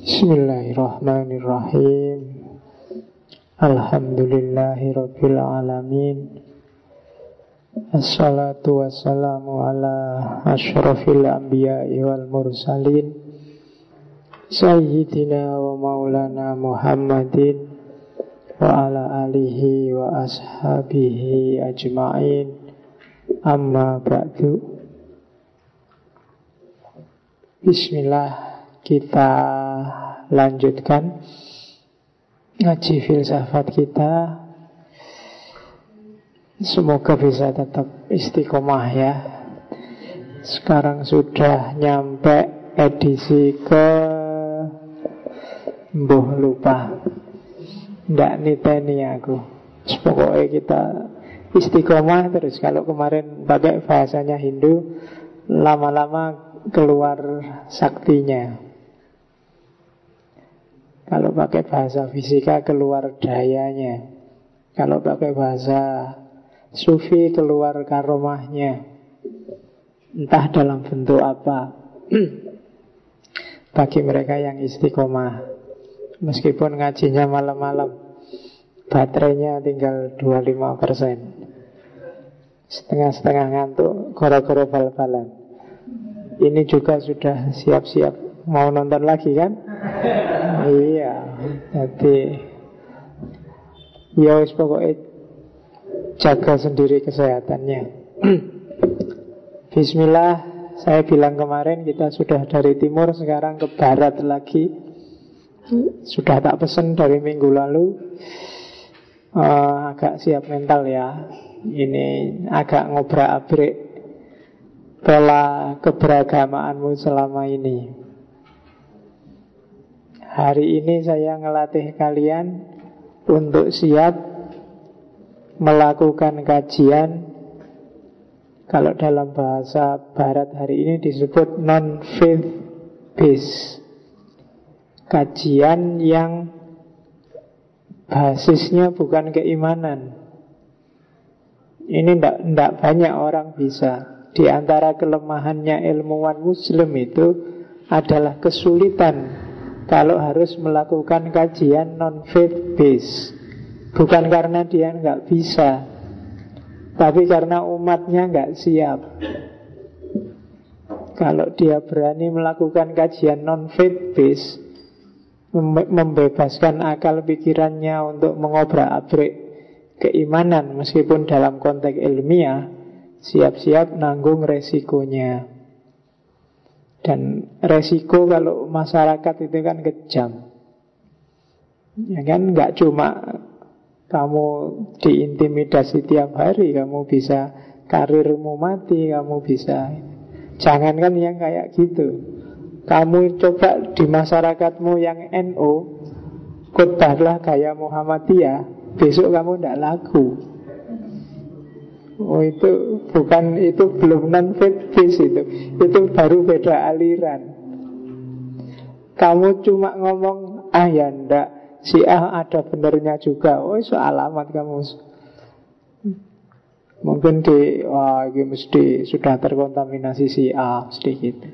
Bismillahirrahmanirrahim. Alhamdulillahirabbil alamin. Assalatu wassalamu ala asyrafil anbiya'i wal mursalin Sayyidina wa maulana Muhammadin wa ala alihi wa ashabihi ajma'in. Amma ba'du. Bismillah, kita lanjutkan ngaji filsafat kita. Semoga bisa tetap istiqomah ya. Sekarang sudah nyampe edisi ke Mbuh lupa, ndak niteni aku. Pokoknya kita istiqomah terus. Kalau kemarin pakai bahasanya Hindu, lama-lama keluar saktinya. Kalau pakai bahasa fisika keluar dayanya. Kalau pakai bahasa Sufi keluar karomahnya. Entah dalam bentuk apa. Bagi mereka yang istiqomah, meskipun ngajinya malam-malam, baterainya tinggal 25%, setengah-setengah ngantuk, goro-goro bal-balan. Ini juga sudah siap-siap mau nonton lagi kan? Iya. Jadi ya wis pokoknya jaga sendiri kesehatannya. Bismillah, saya bilang kemarin kita sudah dari timur, sekarang ke barat lagi. Sudah tak pesen dari minggu lalu. Agak siap mental ya. Ini agak ngobrak-abrik pola keberagamaanmu selama ini. Hari ini saya ngelatih kalian untuk siap melakukan kajian. Kalau dalam bahasa barat hari ini disebut non-faith based. Kajian yang basisnya bukan keimanan. Ini tidak banyak orang bisa. Di antara kelemahannya ilmuwan muslim itu adalah kesulitan kalau harus melakukan kajian non-faith based. Bukan karena dia nggak bisa, tapi karena umatnya nggak siap. Kalau dia berani melakukan kajian non-faith based, membebaskan akal pikirannya untuk mengobrak-abrik keimanan meskipun dalam konteks ilmiah, siap-siap nanggung resikonya. Dan resiko kalau masyarakat itu kan kejam. Ya kan, nggak cuma kamu diintimidasi tiap hari, kamu bisa karirmu mati, kamu bisa. Jangankan yang kayak gitu. Kamu coba di masyarakatmu yang NO, khotbahlah gaya Muhammadiyah, besok kamu tidak laku. Oh itu bukan, itu belum non-faith based itu baru beda aliran. Kamu cuma ngomong, ya ndak, si A ada benernya juga. Oh itu alamat kamu. Mungkin ini mesti sudah terkontaminasi si A, mesti gitu.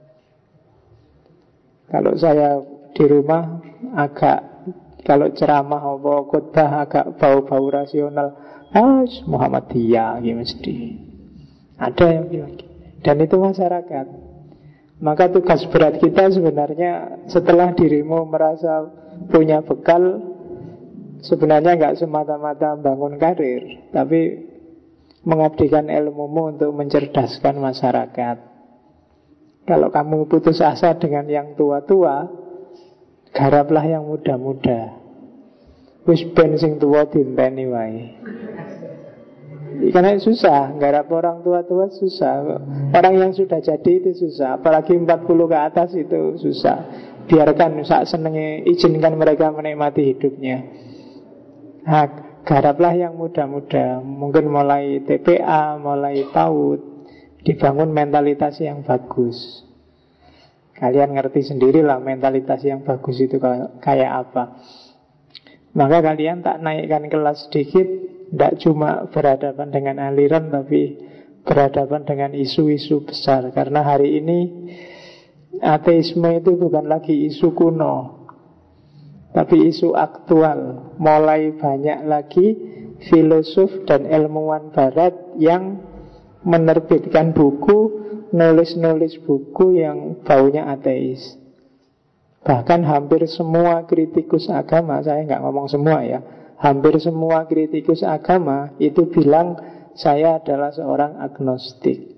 Kalau saya di rumah agak, kalau ceramah apa khotbah agak bau-bau rasional. Muhammadiyah gitu mesti. Ada yang bilang gitu. Dan itu masyarakat. Maka tugas berat kita sebenarnya setelah dirimu merasa punya bekal, sebenarnya nggak semata-mata bangun karir, tapi mengabdikan ilmumu untuk mencerdaskan masyarakat. Kalau kamu putus asa dengan yang tua-tua, garaplah yang muda-muda. Wis ben sing tuwa dinteni wae. Karena susah, garap orang tua-tua susah. Orang yang sudah jadi itu susah, apalagi 40 ke atas itu susah. Biarkan sak senenge, izinkan mereka menikmati hidupnya. Nah, garaplah yang muda-muda. Mungkin mulai TPA, mulai PAUD, dibangun mentalitas yang bagus. Kalian ngerti sendirilah mentalitas yang bagus itu kayak apa. Maka kalian tak naikkan kelas sedikit, tidak cuma berhadapan dengan aliran, tapi berhadapan dengan isu-isu besar. Karena hari ini Ateisme itu bukan lagi isu kuno, tapi isu aktual. Mulai banyak lagi filosof dan ilmuwan barat yang menerbitkan buku, nulis-nulis buku yang baunya ateis. Bahkan hampir semua kritikus agama, saya nggak ngomong semua ya, hampir semua kritikus agama itu bilang saya adalah seorang agnostik.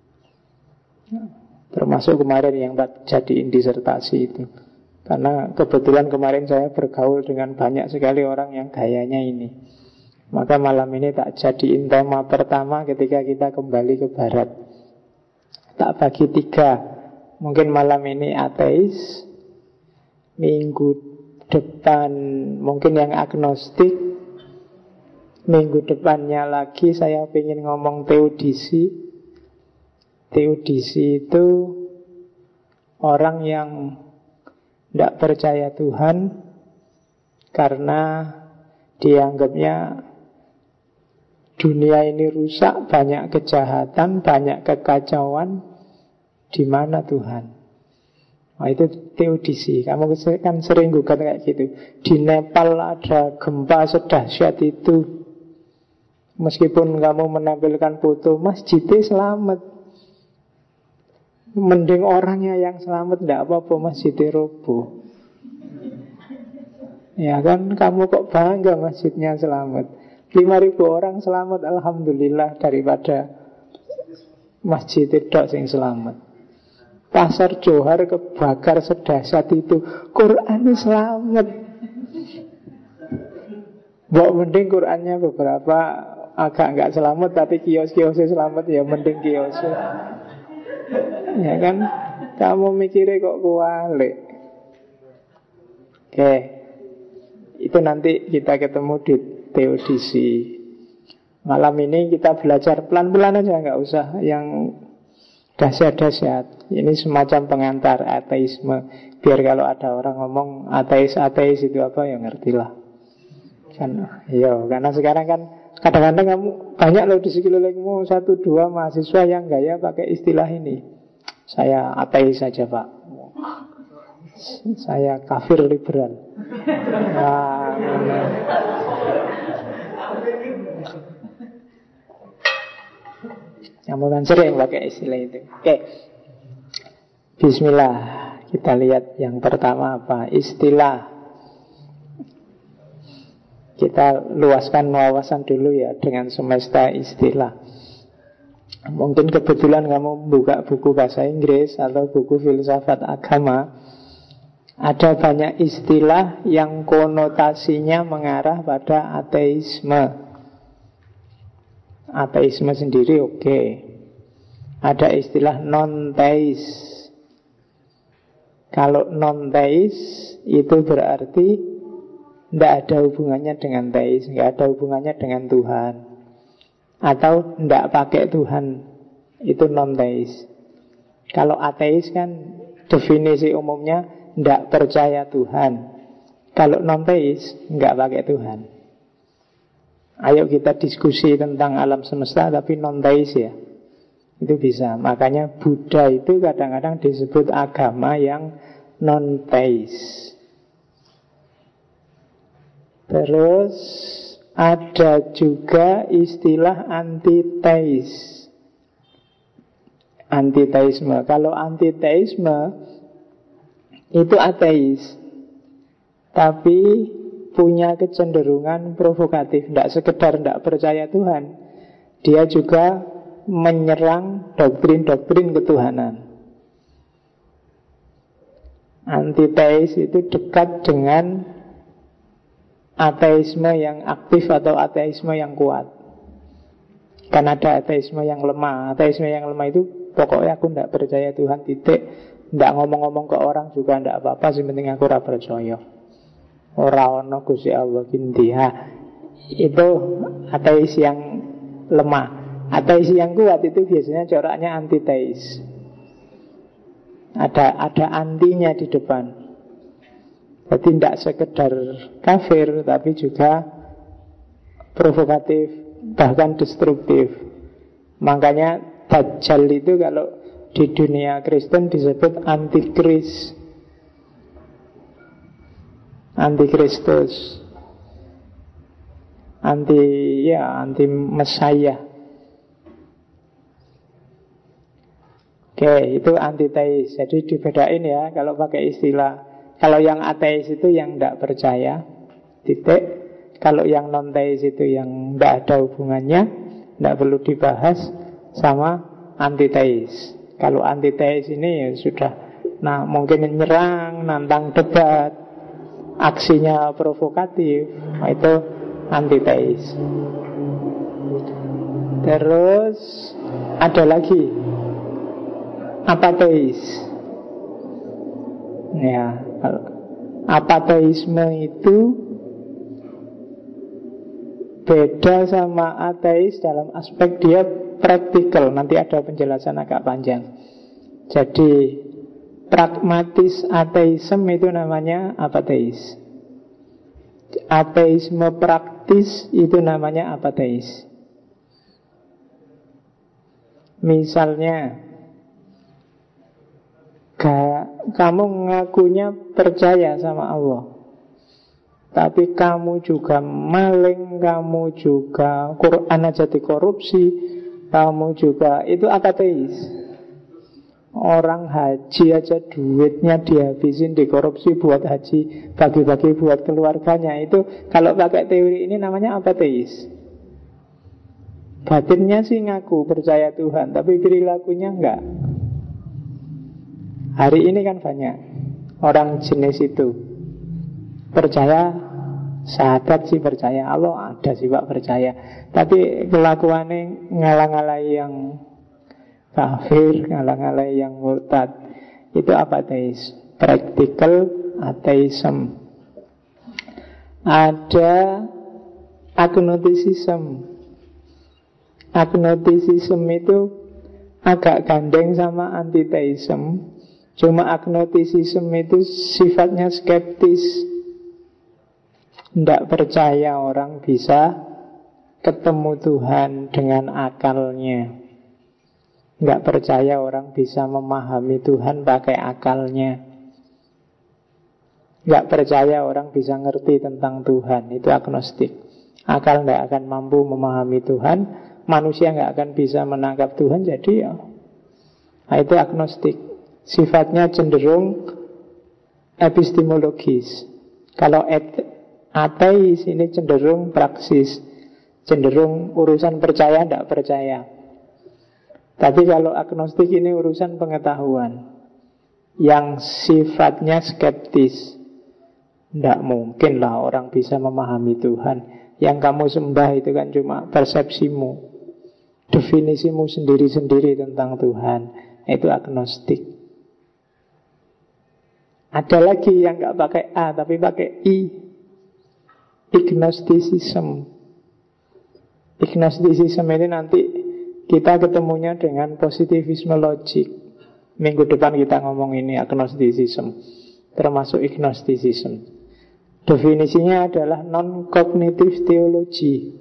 Termasuk kemarin yang tak jadiin disertasi itu. Karena kebetulan kemarin saya bergaul dengan banyak sekali orang yang gayanya ini. Maka malam ini tak jadiin tema pertama ketika kita kembali ke barat. Tak bagi 3. Mungkin malam ini ateis, minggu depan mungkin yang agnostik, minggu depannya lagi saya ingin ngomong teodisi. Teodisi itu orang yang tidak percaya Tuhan karena dianggapnya dunia ini rusak, banyak kejahatan, banyak kekacauan. Di mana Tuhan? Nah, itu teodisi. Kamu kan sering gugat kayak gitu. Di Nepal ada gempa sedahsyat itu. Meskipun kamu menampilkan foto masjidnya selamat, mending orangnya yang selamat, tidak apa-apa masjidnya roboh. Ya kan, kamu kok bangga masjidnya selamat. 5.000 orang selamat, alhamdulillah, daripada masjid tidak sing selamat. Pasar Johar kebakar sedahsyat itu, Qurannya selamat. Mbok mending Qurannya beberapa agak nggak selamat, tapi kios-kiosnya selamat, ya mending kiosnya. Ya kan, kamu mikirnya kok kualik. Oke, itu nanti kita ketemu di teodisi. Malam ini kita belajar pelan-pelan aja, nggak usah yang dahsyat-dahsyat. Ini semacam pengantar ateisme. Biar kalau ada orang ngomong ateis-ateis itu apa, ya ngertilah. Kan, iya, karena sekarang kan kadang-kadang kamu banyak loh di sekelilingmu 1-2 mahasiswa yang gaya pakai istilah ini. Saya ateis saja Pak, saya kafir liberal. Nah, kamu kan sering pakai istilah itu. Oke, bismillah. Kita lihat yang pertama apa? Istilah. Kita luaskan wawasan dulu ya dengan semesta istilah. Mungkin kebetulan kamu buka buku bahasa Inggris atau buku filsafat agama, ada banyak istilah yang konotasinya mengarah pada ateisme. Ateisme sendiri oke. Ada istilah non-teis. Kalau non-teis itu berarti tidak ada hubungannya dengan teis, tidak ada hubungannya dengan Tuhan, atau tidak pakai Tuhan, itu non-teis. Kalau ateis kan definisi umumnya tidak percaya Tuhan. Kalau non-teis tidak pakai Tuhan. Ayo kita diskusi tentang alam semesta tapi non-teis ya. Itu bisa. Makanya Buddha itu kadang-kadang disebut agama yang non-teis. Terus ada juga istilah antiteis. Antiteisme. Kalau antiteisme itu ateis, tapi punya kecenderungan provokatif. Tidak sekedar tidak percaya Tuhan, dia juga menyerang doktrin-doktrin ketuhanan. Antiteis itu dekat dengan ateisme yang aktif atau ateisme yang kuat. Kan ada ateisme yang lemah. Ateisme yang lemah itu pokoknya aku tidak percaya Tuhan, titik. Tidak ngomong-ngomong ke orang juga tidak apa-apa, yang penting aku ora percaya. Ora ono Gusti Allah kintiha. Itu ateis yang lemah. Ateis yang kuat itu biasanya coraknya antiteis. Ada antinya di depan. Jadi tidak sekedar kafir, tapi juga provokatif, bahkan destruktif. Makanya Dajjal itu kalau di dunia Kristen disebut antikris, antikristus, anti Mesias. Oke, itu antiteis. Jadi dibedain ya, kalau pakai istilah. Kalau yang ateis itu yang tidak percaya, titik. Kalau yang non-teis itu yang tidak ada hubungannya, tidak perlu dibahas, sama antiteis. Kalau antiteis ini ya sudah, nah mungkin nyerang, nantang debat, aksinya provokatif, itu antiteis. Terus ada lagi apateis. Ya, apateisme itu beda sama ateis dalam aspek dia praktikal. Nanti ada penjelasan agak panjang. Jadi pragmatis ateisme itu namanya apateis. Ateisme praktis itu namanya apateis. Misalnya kamu ngakunya percaya sama Allah, tapi kamu juga maling, kamu juga Quran aja dikorupsi, kamu juga, itu apateis. Orang haji aja duitnya dihabisin, dikorupsi buat haji, bagi-bagi buat keluarganya. Itu kalau pakai teori ini namanya apateis. Batinnya sih ngaku percaya Tuhan, tapi perilakunya enggak. Hari ini kan banyak orang jenis itu. Percaya, sahabat sih percaya, Allah ada sih Pak percaya, tapi kelakuannya ngalang-ngalai yang kafir, ngalang-ngalai yang murtad. Itu apateis, practical atheism. Ada agnosticism. Agnosticism itu agak gandeng sama antiteism. Cuma agnosticism itu sifatnya skeptis, tidak percaya orang bisa ketemu Tuhan dengan akalnya, tidak percaya orang bisa memahami Tuhan pakai akalnya, tidak percaya orang bisa ngerti tentang Tuhan. Itu agnostik. Akal tidak akan mampu memahami Tuhan, manusia tidak akan bisa menangkap Tuhan. Jadi ya, nah itu agnostik. Sifatnya cenderung epistemologis. Kalau ateis ini cenderung praksis, cenderung urusan percaya tidak percaya. Tapi kalau agnostik ini urusan pengetahuan yang sifatnya skeptis. Tidak mungkin lah orang bisa memahami Tuhan. Yang kamu sembah itu kan cuma persepsimu, definisimu sendiri-sendiri tentang Tuhan. Itu agnostik. Ada lagi yang nggak pakai A tapi pakai I, ignosticism. Ignosticism ini nanti kita ketemunya dengan positivisme logik. Minggu depan kita ngomong ini agnosticism, termasuk ignosticism. Definisinya adalah non-cognitive theology.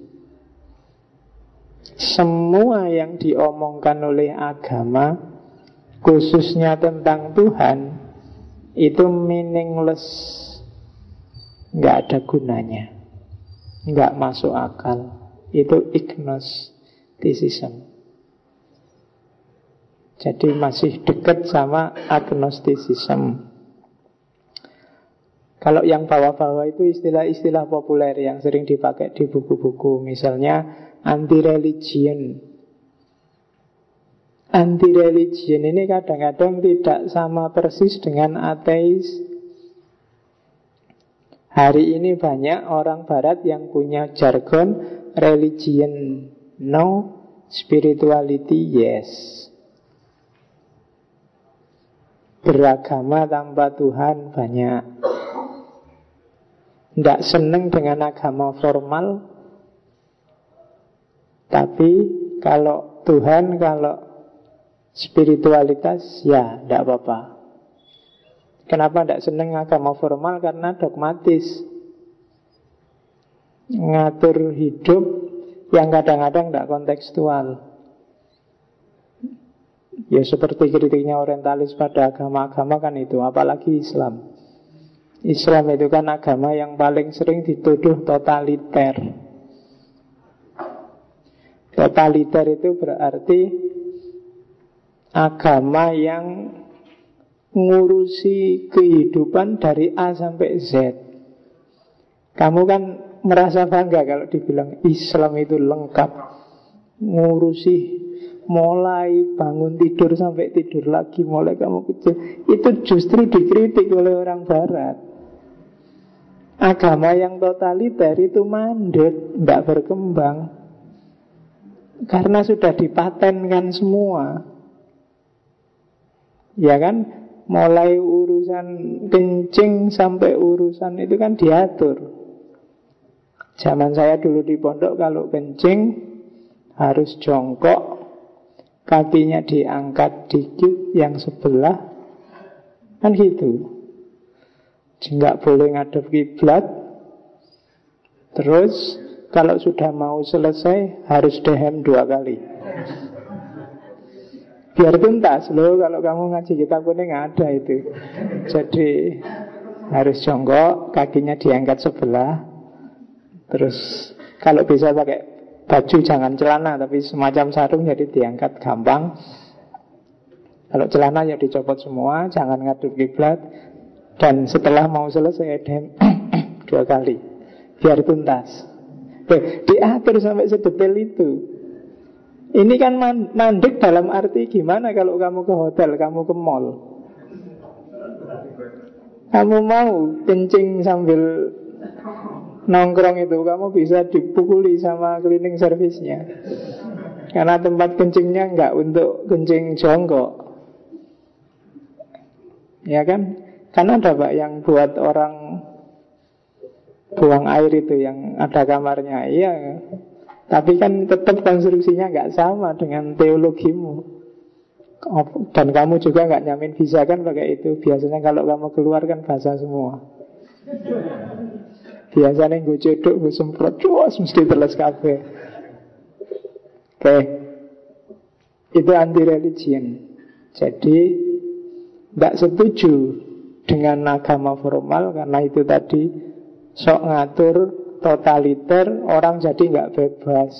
Semua yang diomongkan oleh agama, khususnya tentang Tuhan, itu meaningless, nggak ada gunanya, nggak masuk akal. Itu ignosticism. Jadi masih dekat sama agnosticism. Kalau yang bawah-bawah itu istilah-istilah populer yang sering dipakai di buku-buku. Misalnya anti-religion. Anti-religion ini kadang-kadang tidak sama persis dengan ateis. Hari ini banyak orang barat yang punya jargon religion no, spirituality yes. Beragama tanpa Tuhan banyak. Tidak senang dengan agama formal, tapi kalau Tuhan, kalau spiritualitas, ya tidak apa-apa. Kenapa tidak senang agama formal? Karena dogmatis, ngatur hidup yang kadang-kadang tidak kontekstual. Ya seperti kritiknya orientalis pada agama-agama kan itu, apalagi Islam. Islam itu kan agama yang paling sering dituduh totaliter. Totaliter itu berarti agama yang ngurusi kehidupan dari A sampai Z. Kamu kan merasa bangga kalau dibilang Islam itu lengkap, ngurusi mulai bangun tidur sampai tidur lagi, mulai kamu kecil. Itu justru dikritik oleh orang Barat. Agama yang totaliter itu mandek, tidak berkembang, karena sudah dipatenkan semua. Ya kan? Mulai urusan kencing sampai urusan itu kan diatur. Zaman saya dulu di pondok, kalau kencing harus jongkok, kakinya diangkat dikit yang sebelah, kan gitu. Nggak boleh ngadep kiblat. Terus kalau sudah mau selesai harus dehem 2 kali. Biar tuntas loh, kalau kamu ngaji kitab kuning ada itu. Jadi harus jongkok, kakinya diangkat sebelah. Terus kalau bisa pakai baju, jangan celana, tapi semacam sarung, jadi diangkat gampang. Kalau celana ya dicopot semua, jangan ngadep kiblat. Dan setelah mau selesai dem 2 kali, biar tuntas. Diatur sampai sedetail itu. Ini kan mandek dalam arti gimana kalau kamu ke hotel, kamu ke mall, kamu mau kencing sambil nongkrong itu, kamu bisa dipukuli sama cleaning service-nya. Karena tempat kencingnya enggak untuk kencing jongkok. Ya kan? Karena ada Pak yang buat orang buang air itu, yang ada kamarnya. Iya, tapi kan tetap konstruksinya nggak sama dengan teologimu. Dan kamu juga nggak nyamin visa kan pakai itu. Biasanya kalau kamu keluar kan basah semua. Biasanya gue cedok, gue semprot, cuas mesti teles kafe. Oke. Itu anti religion. Jadi nggak setuju dengan agama formal, karena itu tadi sok ngatur, totaliter, orang jadi nggak bebas.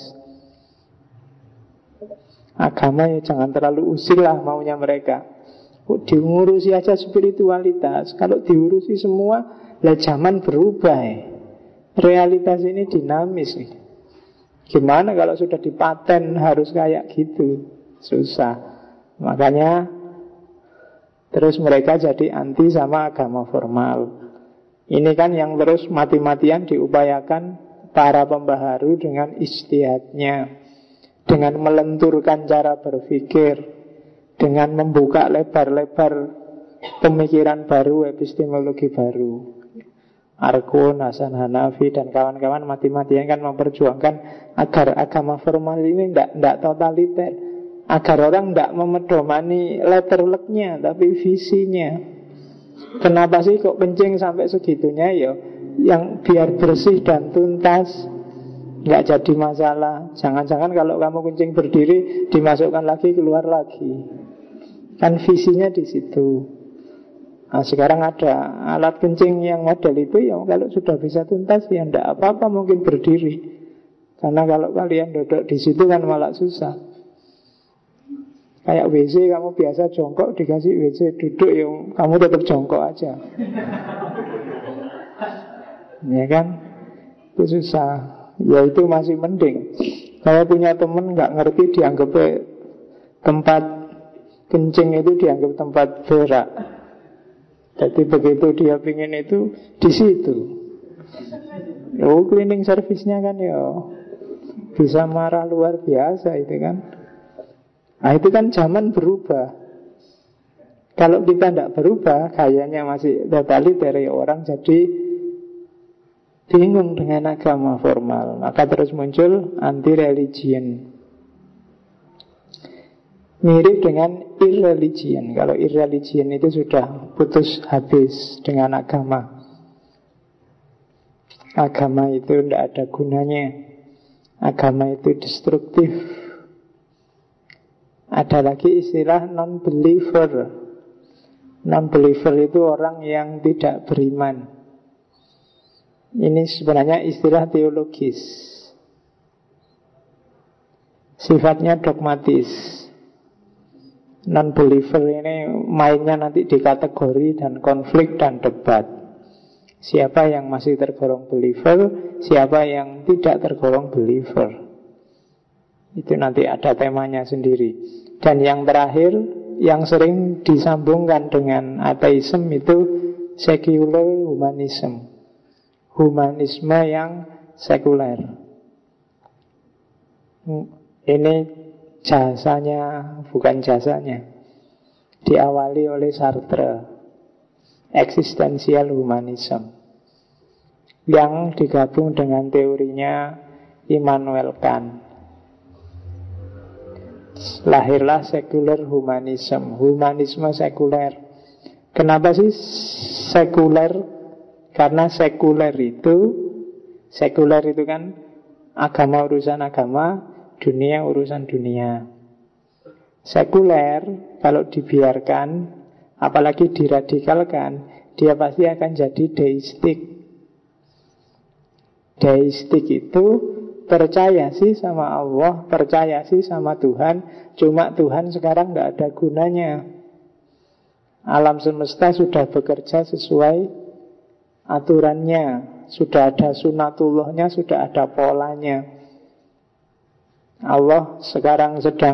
Agama ya jangan terlalu usil lah maunya mereka. Diurusi aja spiritualitas. Kalau diurusi semua, lah zaman berubah ya. Realitas ini dinamis nih. Gimana kalau sudah dipaten harus kayak gitu? Susah. Makanya terus mereka jadi anti sama agama formal. Ini kan yang terus mati-matian diupayakan para pembaharu dengan ijtihadnya, dengan melenturkan cara berpikir, dengan membuka lebar-lebar pemikiran baru, epistemologi baru. Arkun, Hasan Hanafi, dan kawan-kawan mati-matian kan memperjuangkan agar agama formal ini tidak totaliter, agar orang tidak memedomani letterleknya, tapi visinya. Kenapa sih kok kencing sampai segitunya ya? Yang biar bersih dan tuntas, nggak jadi masalah. Jangan-jangan kalau kamu kencing berdiri, dimasukkan lagi, keluar lagi. Kan visinya di situ. Nah, sekarang ada alat kencing yang model itu, ya kalau sudah bisa tuntas ya ndak apa-apa mungkin berdiri. Karena kalau kalian duduk di situ kan malah susah. Kayak WC, kamu biasa jongkok, dikasih WC duduk, ya kamu tetap jongkok aja. Ya kan? Itu susah. Ya itu masih mending. Saya punya temen gak ngerti, dianggap tempat kencing itu dianggap tempat berak. Jadi begitu dia pingin itu di situ. Oh, cleaning service-nya kan ya bisa marah luar biasa itu kan. Nah itu kan zaman berubah. Kalau kita tidak berubah, kayaknya masih totaliter ya, orang jadi bingung dengan agama formal. Maka terus muncul anti-religion. Mirip dengan irreligion. Kalau irreligion itu sudah putus habis dengan agama. Agama itu tidak ada gunanya. Agama itu destruktif. Ada lagi istilah non-believer. Non-believer itu orang yang tidak beriman. Ini sebenarnya istilah teologis, sifatnya dogmatis. Non-believer ini mainnya nanti di kategori dan konflik dan debat. Siapa yang masih tergolong believer, siapa yang tidak tergolong believer. Itu nanti ada temanya sendiri. Dan yang terakhir, yang sering disambungkan dengan ateisme itu secular humanism. Humanisme yang sekuler. Ini jasanya, bukan jasanya, diawali oleh Sartre, existential humanism, yang digabung dengan teorinya Immanuel Kant. Lahirlah secular humanism, humanisme sekuler. Kenapa sih sekuler? Karena sekuler itu kan agama urusan agama, dunia urusan dunia. Sekuler kalau dibiarkan, apalagi diradikalkan, dia pasti akan jadi deistik. Deistik itu percaya sih sama Allah, percaya sih sama Tuhan, cuma Tuhan sekarang nggak ada gunanya. Alam semesta sudah bekerja sesuai aturannya, sudah ada sunatullahnya, sudah ada polanya. Allah sekarang sedang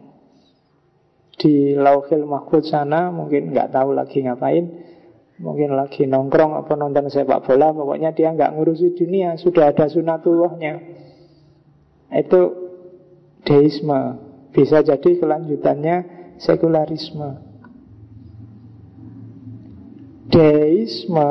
di Lauhil Mahfudz sana, mungkin nggak tahu lagi ngapain, mungkin lagi nongkrong apa nonton sepak bola, pokoknya dia nggak ngurusi dunia, sudah ada sunatullahnya. Itu deisme. Bisa jadi kelanjutannya sekularisme. Deisme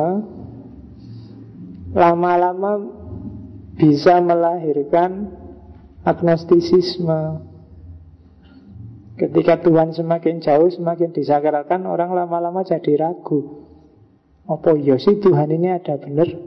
lama-lama bisa melahirkan agnostisisme. Ketika Tuhan semakin jauh, semakin disakralkan, orang lama-lama jadi ragu. Apa iya sih Tuhan ini ada benar?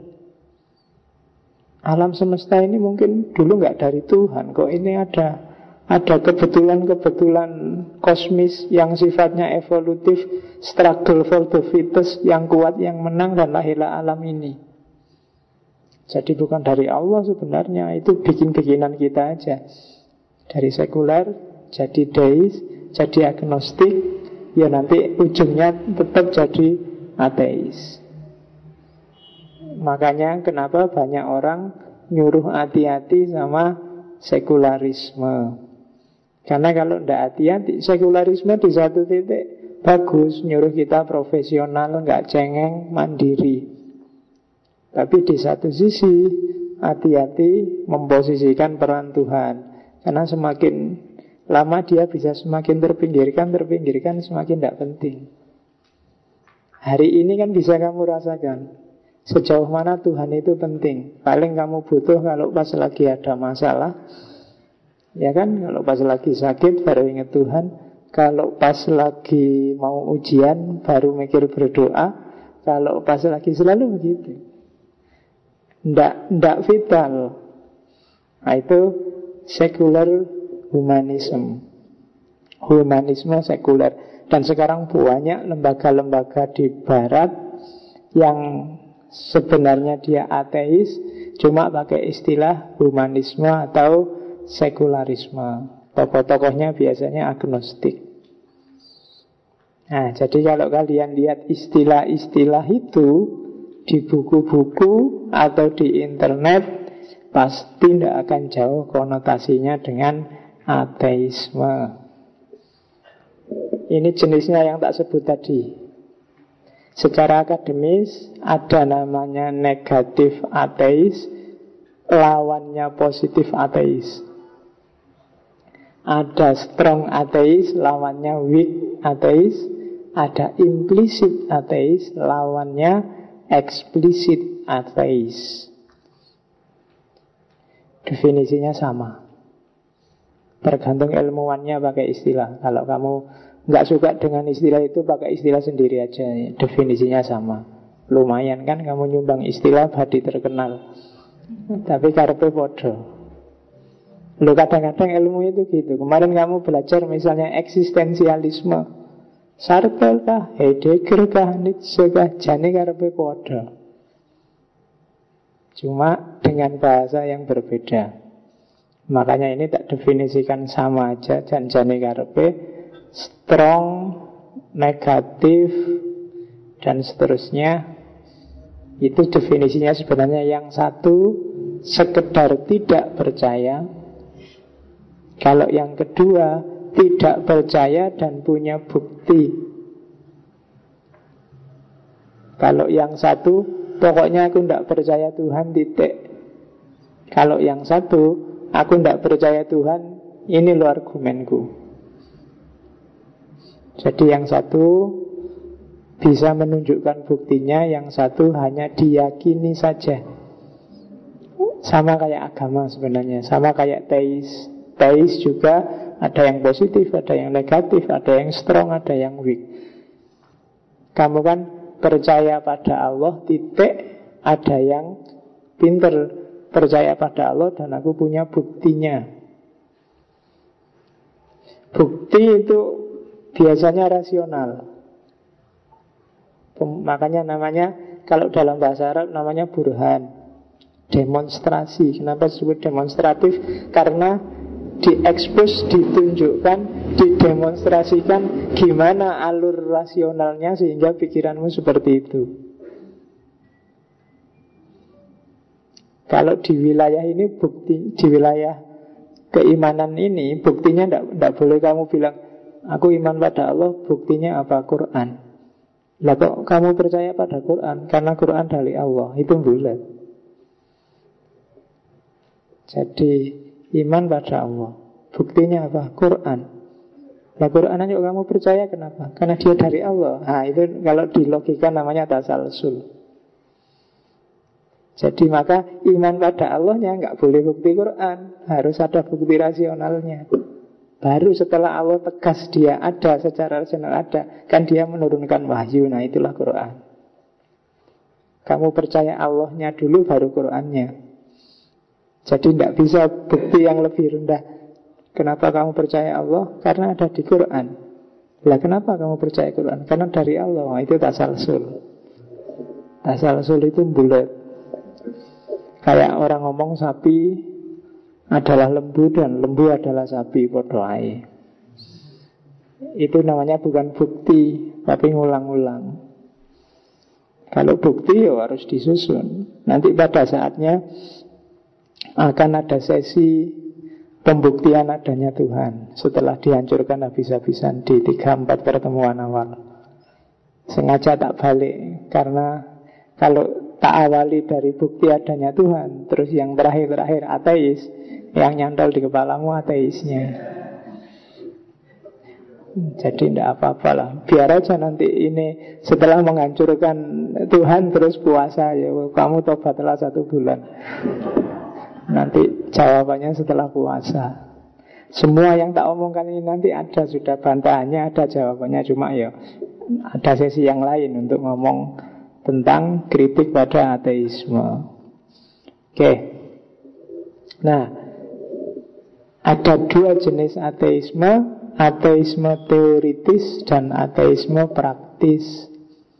Alam semesta ini mungkin dulu nggak dari Tuhan, kok ini ada kebetulan-kebetulan kosmis yang sifatnya evolutif, struggle for the fittest, yang kuat yang menang, dan lahirlah alam ini. Jadi bukan dari Allah sebenarnya, itu bikin-bikinan kita aja. Dari sekuler jadi deis, jadi agnostik, ya nanti ujungnya tetap jadi ateis. Makanya kenapa banyak orang nyuruh hati-hati sama sekularisme. Karena kalau tidak hati-hati, sekularisme di satu titik bagus, nyuruh kita profesional, nggak cengeng, mandiri. Tapi di satu sisi hati-hati memposisikan peran Tuhan. Karena semakin lama dia bisa semakin terpinggirkan, semakin tidak penting. Hari ini kan bisa kamu rasakan sejauh mana Tuhan itu penting. Paling kamu butuh kalau pas lagi ada masalah, ya kan, kalau pas lagi sakit baru ingat Tuhan. Kalau pas lagi mau ujian baru mikir berdoa. Kalau pas lagi selalu begitu, ndak vital. Nah, itu secular humanism, humanisme sekuler. Dan sekarang banyak lembaga-lembaga di barat yang sebenarnya dia ateis, cuma pakai istilah humanisme atau sekularisme. Tokoh-tokohnya biasanya agnostik. Nah, jadi kalau kalian lihat istilah-istilah itu di buku-buku atau di internet, pasti tidak akan jauh konotasinya dengan ateisme. Ini jenisnya yang tak sebut tadi. Secara akademis ada namanya negatif ateis, lawannya positif ateis. Ada strong ateis, lawannya weak ateis. Ada implicit ateis, lawannya explicit ateis. Definisinya sama, tergantung ilmuwannya pakai istilah. Kalau kamu nggak suka dengan istilah itu, pakai istilah sendiri aja. Definisinya sama. Lumayan kan kamu nyumbang istilah badi terkenal. Tapi karepe podo. Loh, kadang-kadang ilmu itu gitu. Kemarin kamu belajar misalnya eksistensialisme, Sartre kah, Heidegger kah, Nietzsche kah, jane karepe padha. Cuma dengan bahasa yang berbeda. Makanya ini tak definisikan sama aja, jan-jane karepe strong, negatif, dan seterusnya. Itu definisinya sebenarnya. Yang satu sekedar tidak percaya. Kalau yang kedua tidak percaya dan punya bukti. Kalau yang satu pokoknya aku tidak percaya Tuhan, titik. Kalau yang satu aku tidak percaya Tuhan, ini loh argumenku. Jadi yang satu bisa menunjukkan buktinya, yang satu hanya diyakini saja. Sama kayak agama sebenarnya, sama kayak teis. Teis juga ada yang positif, ada yang negatif, ada yang strong, ada yang weak. Kamu kan percaya pada Allah, titik. Ada yang pinter, percaya pada Allah dan aku punya buktinya. Bukti itu biasanya rasional. Makanya namanya, kalau dalam bahasa Arab namanya burhan, demonstrasi. Kenapa disebut demonstratif? Karena diekspos, ditunjukkan, didemonstrasikan gimana alur rasionalnya sehingga pikiranmu seperti itu. Kalau di wilayah ini bukti, di wilayah keimanan ini buktinya tidak boleh kamu bilang aku iman pada Allah, buktinya apa? Quran. Lah kok kamu percaya pada Quran? Karena Quran dari Allah. Itu bulat. Jadi iman pada Allah, buktinya apa? Quran. Nah, Quran aja kamu percaya, kenapa? Karena dia dari Allah. Nah, itu kalau di logika namanya tasalsul. Jadi maka iman pada Allahnya nggak boleh bukti Quran, harus ada bukti rasionalnya. Baru setelah Allah tegas dia ada, secara rasional ada, kan dia menurunkan wahyu. Nah, itulah Quran. Kamu percaya Allahnya dulu, baru Qurannya. Jadi tidak bisa bukti yang lebih rendah. Kenapa kamu percaya Allah? Karena ada di Quran. Lah kenapa kamu percaya Quran? Karena dari Allah. Nah, itu tasalsul. Tasalsul itu bulat. Kayak orang ngomong sapi adalah lembu dan lembu adalah sapi, podo ae. Itu namanya bukan bukti, tapi ngulang-ulang. Kalau bukti ya harus disusun. Nanti pada saatnya akan ada sesi pembuktian adanya Tuhan setelah dihancurkan habis-habisan di 3-4 pertemuan awal. Sengaja tak balik, karena kalau tak awali dari bukti adanya Tuhan, terus yang terakhir-terakhir ateis, yang nyantol di kepalamu ateisnya. Jadi tidak apa-apa lah, biar aja nanti ini setelah menghancurkan Tuhan terus puasa, ya kamu tobatlah 1 bulan. Nanti jawabannya setelah puasa. Semua yang tak omongkan ini nanti ada sudah bantahannya, ada jawabannya. Cuma ya ada sesi yang lain untuk ngomong tentang kritik pada ateisme. Oke. Nah, ada 2 jenis ateisme, ateisme teoritis dan ateisme praktis.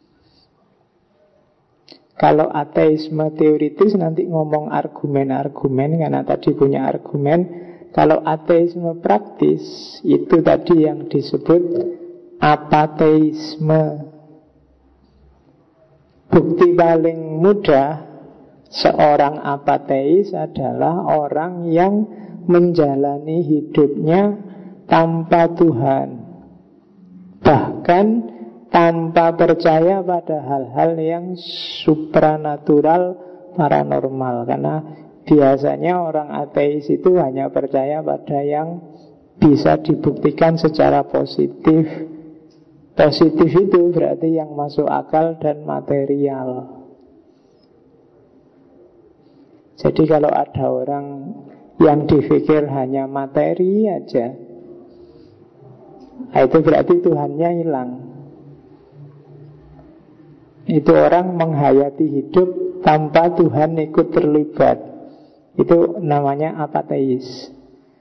Kalau ateisme teoritis nanti ngomong argumen-argumen, karena tadi punya argumen. Kalau ateisme praktis itu tadi yang disebut apateisme. Bukti paling mudah seorang apateis adalah orang yang menjalani hidupnya tanpa Tuhan, bahkan tanpa percaya pada hal-hal yang supranatural, paranormal. Karena biasanya orang ateis itu hanya percaya pada yang bisa dibuktikan secara positif. Positif itu berarti yang masuk akal dan material. Jadi kalau ada orang yang dipikir hanya materi aja, itu berarti Tuhannya hilang. Itu orang menghayati hidup tanpa Tuhan ikut terlibat. Itu namanya apateis.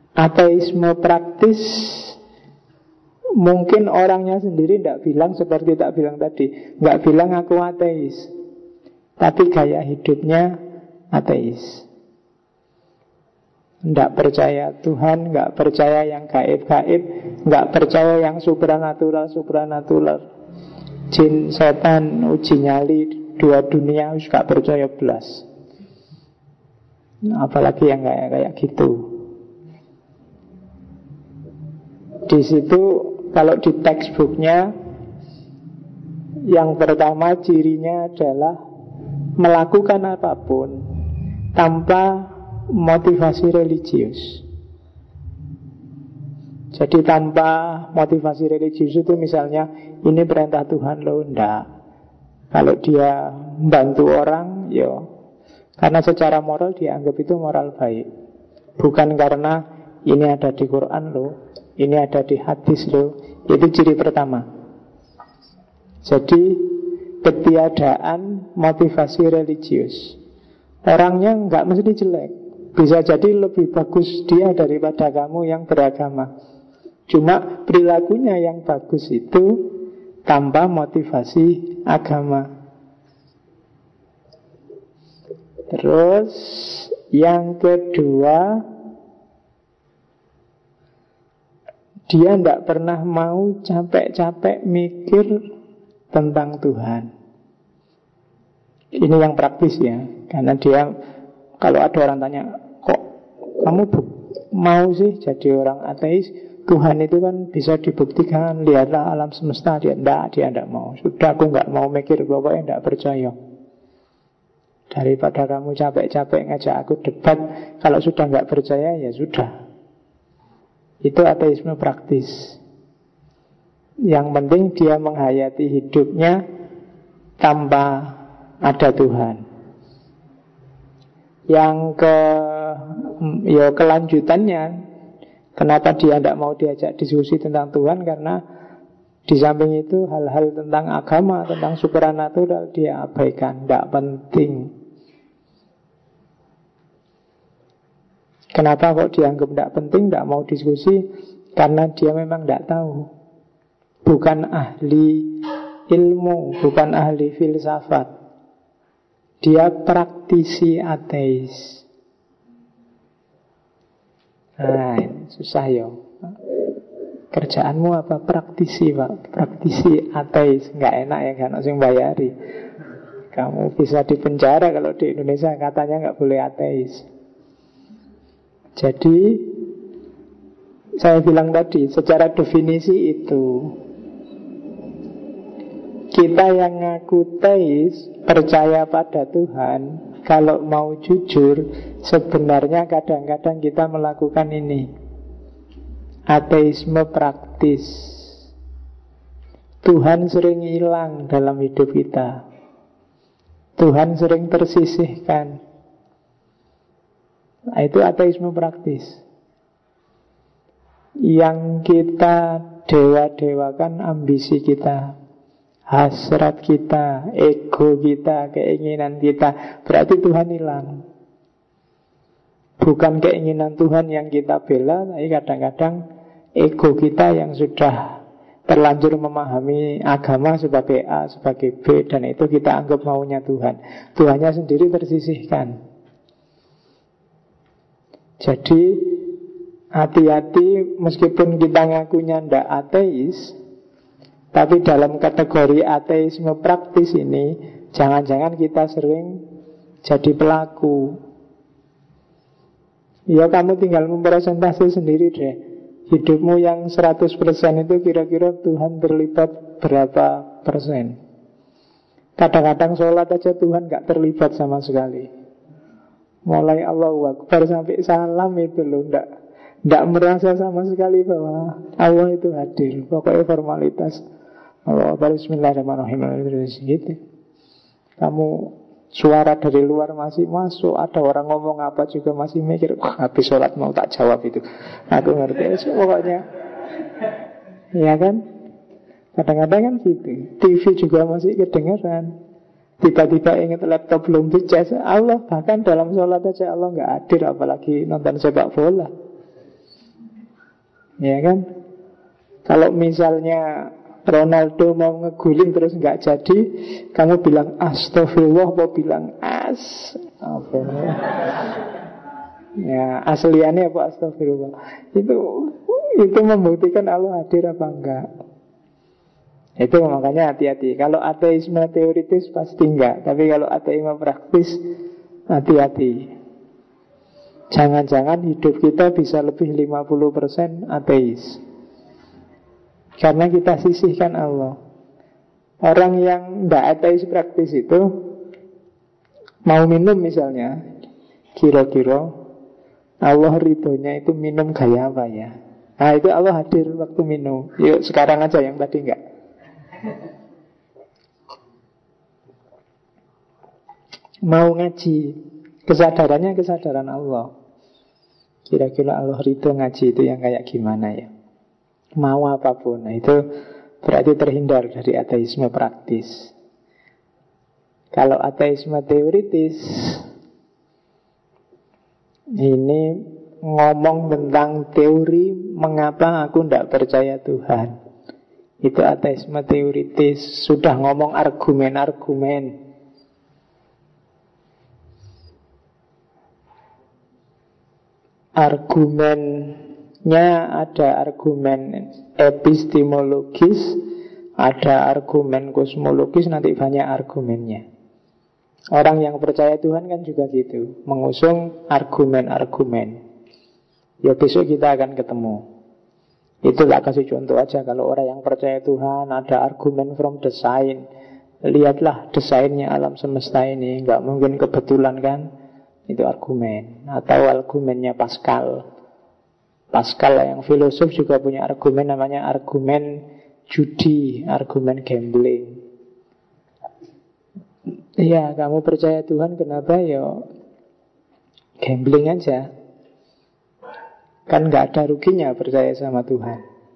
Ateisme praktis, mungkin orangnya sendiri tidak bilang seperti tak bilang tadi, nggak bilang aku ateis, tapi gaya hidupnya ateis. Nggak percaya Tuhan, nggak percaya yang gaib-gaib, nggak percaya yang supranatural, jin, setan, uji nyali, dua dunia, nggak percaya belas. Apalagi yang kayak gitu. Di situ kalau di textbooknya, yang pertama cirinya adalah melakukan apapun tanpa motivasi religius. Jadi tanpa motivasi religius itu misalnya ini perintah Tuhan loh, enggak. Kalau dia membantu orang, ya karena secara moral dianggap itu moral baik. Bukan karena ini ada di Quran loh, ini ada di hadis loh. Itu ciri pertama. Jadi ketiadaan motivasi religius. Orangnya nggak mesti jelek, bisa jadi lebih bagus dia daripada kamu yang beragama. Cuma perilakunya yang bagus itu tanpa motivasi agama. Terus yang kedua, dia tidak pernah mau capek-capek mikir tentang Tuhan. Ini yang praktis ya. Karena dia, kalau ada orang tanya, kok kamu mau sih jadi orang ateis? Tuhan itu kan bisa dibuktikan, lihatlah alam semesta. Dia tidak mau. Sudah, aku nggak mau mikir, pokoknya tidak percaya. Daripada kamu capek-capek ngajak aku debat, kalau sudah nggak percaya ya sudah. Itu ateisme praktis. Yang penting dia menghayati hidupnya tanpa ada Tuhan. Yang kelanjutannya, kenapa dia tidak mau diajak diskusi tentang Tuhan? Karena di samping itu hal-hal tentang agama, tentang supernatural dia abaikan, tidak penting. Kenapa kok dianggap tidak penting, tidak mau diskusi? Karena dia memang tidak tahu. Bukan ahli ilmu, bukan ahli filsafat. Dia praktisi ateis. Nah, ini susah ya. Kerjaanmu apa? Praktisi, Pak. Praktisi ateis. Nggak enak ya, kan langsung bayari. Kamu bisa dipenjara kalau di Indonesia katanya nggak boleh ateis. Jadi saya bilang tadi, secara definisi itu, kita yang ngaku teis, percaya pada Tuhan, kalau mau jujur, sebenarnya kadang-kadang kita melakukan ini, ateisme praktis. Tuhan sering hilang dalam hidup kita. Tuhan sering tersisihkan. Nah, itu ateisme praktis. Yang kita dewa-dewakan ambisi kita, hasrat kita, ego kita, keinginan kita. Berarti Tuhan hilang. Bukan keinginan Tuhan yang kita bela, tapi kadang-kadang ego kita yang sudah terlanjur memahami agama sebagai A, sebagai B, dan itu kita anggap maunya Tuhan. Tuhannya sendiri tersisihkan. Jadi hati-hati, meskipun kita ngakunya ndak ateis, tapi dalam kategori ateisme praktis ini, jangan-jangan kita sering jadi pelaku. Ya kamu tinggal mempresentasi sendiri deh. Hidupmu yang 100% itu kira-kira Tuhan terlibat berapa persen? Kadang-kadang sholat aja Tuhan gak terlibat sama sekali. Mulai Allahu Akbar sampai salam itu loh, ndak merasa sama sekali bahwa Allah itu hadir. Pokoknya formalitas. Allahu Akbar, Bismillahirrahmanirrahim, gitu. Kamu suara dari luar masih masuk, ada orang ngomong apa juga masih mikir, habis sholat mau tak jawab itu. Aku ngerti, pokoknya. Ya kan? Kadang-kadang kan gitu. TV juga masih kedengaran. Tiba-tiba ingat laptop belum dicas. Allah bahkan dalam sholat aja Allah nggak hadir, apalagi nonton sepak bola. Ya kan? Kalau misalnya Ronaldo mau ngeguling terus nggak jadi, kamu bilang astagfirullah, apa bilang apa? Ya, asliannya apa astagfirullah? Itu membuktikan Allah hadir apa enggak? Itu makanya hati-hati. Kalau ateisme teoritis pasti enggak, tapi kalau ateisme praktis, hati-hati. Jangan-jangan hidup kita bisa lebih 50% ateis, karena kita sisihkan Allah. Orang yang enggak ateis praktis itu mau minum misalnya, kira-kira Allah ridhonya itu minum gaya apa ya? Nah itu Allah hadir waktu minum. Yuk sekarang aja, yang tadi enggak. Mau ngaji, kesadarannya kesadaran Allah. Kira-kira Allah ridho ngaji itu yang kayak gimana ya? Mau apapun. Nah itu berarti terhindar dari ateisme praktis. Kalau ateisme teoritis, ini ngomong tentang teori mengapa aku tidak percaya Tuhan. Itu ateisme teoritis. Sudah ngomong argumen-argumen. Argumennya ada argumen epistemologis, ada argumen kosmologis, nanti banyak argumennya. Orang yang percaya Tuhan kan juga gitu, mengusung argumen-argumen. Ya besok kita akan ketemu. Itu tak kasih contoh aja. Kalau orang yang percaya Tuhan ada argumen from design, lihatlah desainnya alam semesta ini, nggak mungkin kebetulan kan. Itu argumen. Atau argumennya Pascal. Pascal yang filosof juga punya argumen, namanya argumen judi, argumen gambling. Iya, kamu percaya Tuhan, kenapa ya gambling aja. Kan gak ada ruginya percaya sama Tuhan.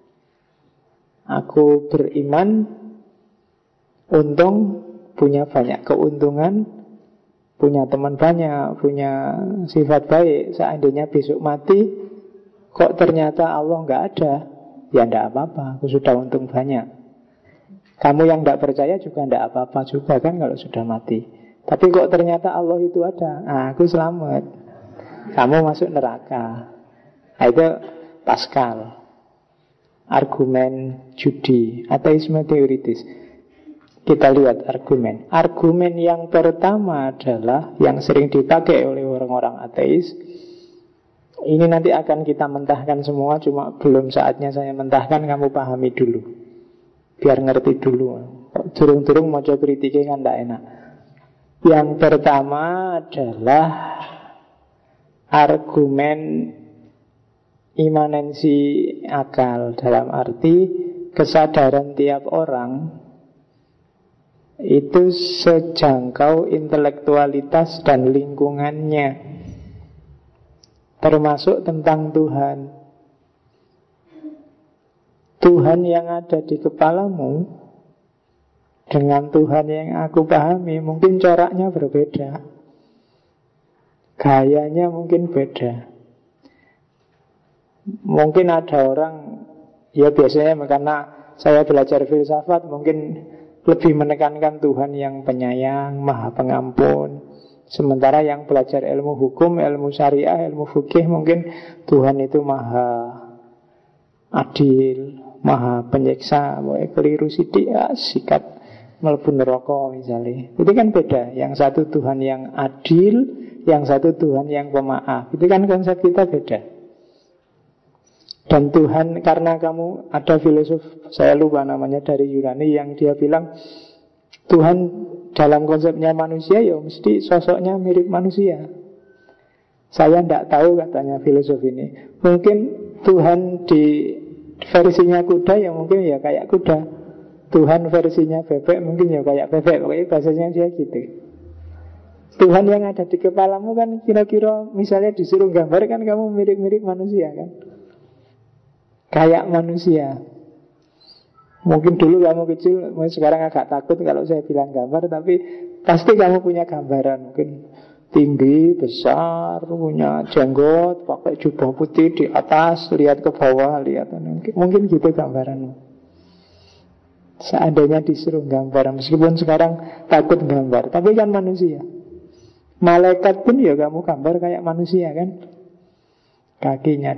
Aku beriman, untung, punya banyak keuntungan, punya teman banyak, punya sifat baik. Seandainya besok mati, kok ternyata Allah gak ada, ya gak apa-apa, aku sudah untung banyak. Kamu yang gak percaya juga gak apa-apa juga kan kalau sudah mati. Tapi kok ternyata Allah itu ada, aku selamat, kamu masuk neraka. Nah, itu Pascal. Argumen judi, ateisme teoritis. Kita lihat argumen. Argumen yang pertama adalah yang sering dipakai oleh orang-orang ateis. Ini nanti akan kita mentahkan semua, cuma belum saatnya saya mentahkan, kamu pahami dulu. Biar ngerti dulu. Durung-durung mau coba kritiknya kan tidak enak. Yang pertama adalah argumen imanensi akal, dalam arti kesadaran tiap orang itu sejangkau intelektualitas dan lingkungannya, termasuk tentang Tuhan. Tuhan yang ada di kepalamu dengan Tuhan yang aku pahami mungkin coraknya berbeda, gayanya mungkin beda. Mungkin ada orang, ya biasanya karena saya belajar filsafat, mungkin lebih menekankan Tuhan yang penyayang, maha pengampun. Sementara yang belajar ilmu hukum, ilmu syariah, ilmu fikih, mungkin Tuhan itu maha adil, maha penyiksa. Keliru sidik, sikat mlebu neraka misalnya. Itu kan beda. Yang satu Tuhan yang adil, yang satu Tuhan yang pemaaf. Itu kan konsep kita beda. Dan Tuhan, karena kamu ada filosof, saya lupa namanya, dari Yunani, yang dia bilang Tuhan dalam konsepnya manusia ya mesti sosoknya mirip manusia. Saya tidak tahu, katanya filosof ini. Mungkin Tuhan di versinya kuda ya mungkin ya kayak kuda. Tuhan versinya bebek mungkin ya kayak bebek. Pokoknya bahasanya dia gitu. Tuhan yang ada di kepalamu kan kira-kira misalnya disuruh gambar kan kamu mirip-mirip manusia kan, kayak manusia. Mungkin dulu kamu kecil, sekarang agak takut kalau saya bilang gambar, tapi pasti kamu punya gambaran. Mungkin tinggi, besar, punya jenggot, pakai jubah putih di atas, lihat ke bawah, lihat. Mungkin gitu gambaranmu. Seandainya disuruh gambar, meskipun sekarang takut gambar, tapi kan manusia. Malaikat pun ya kamu gambar kayak manusia kan. Kakinya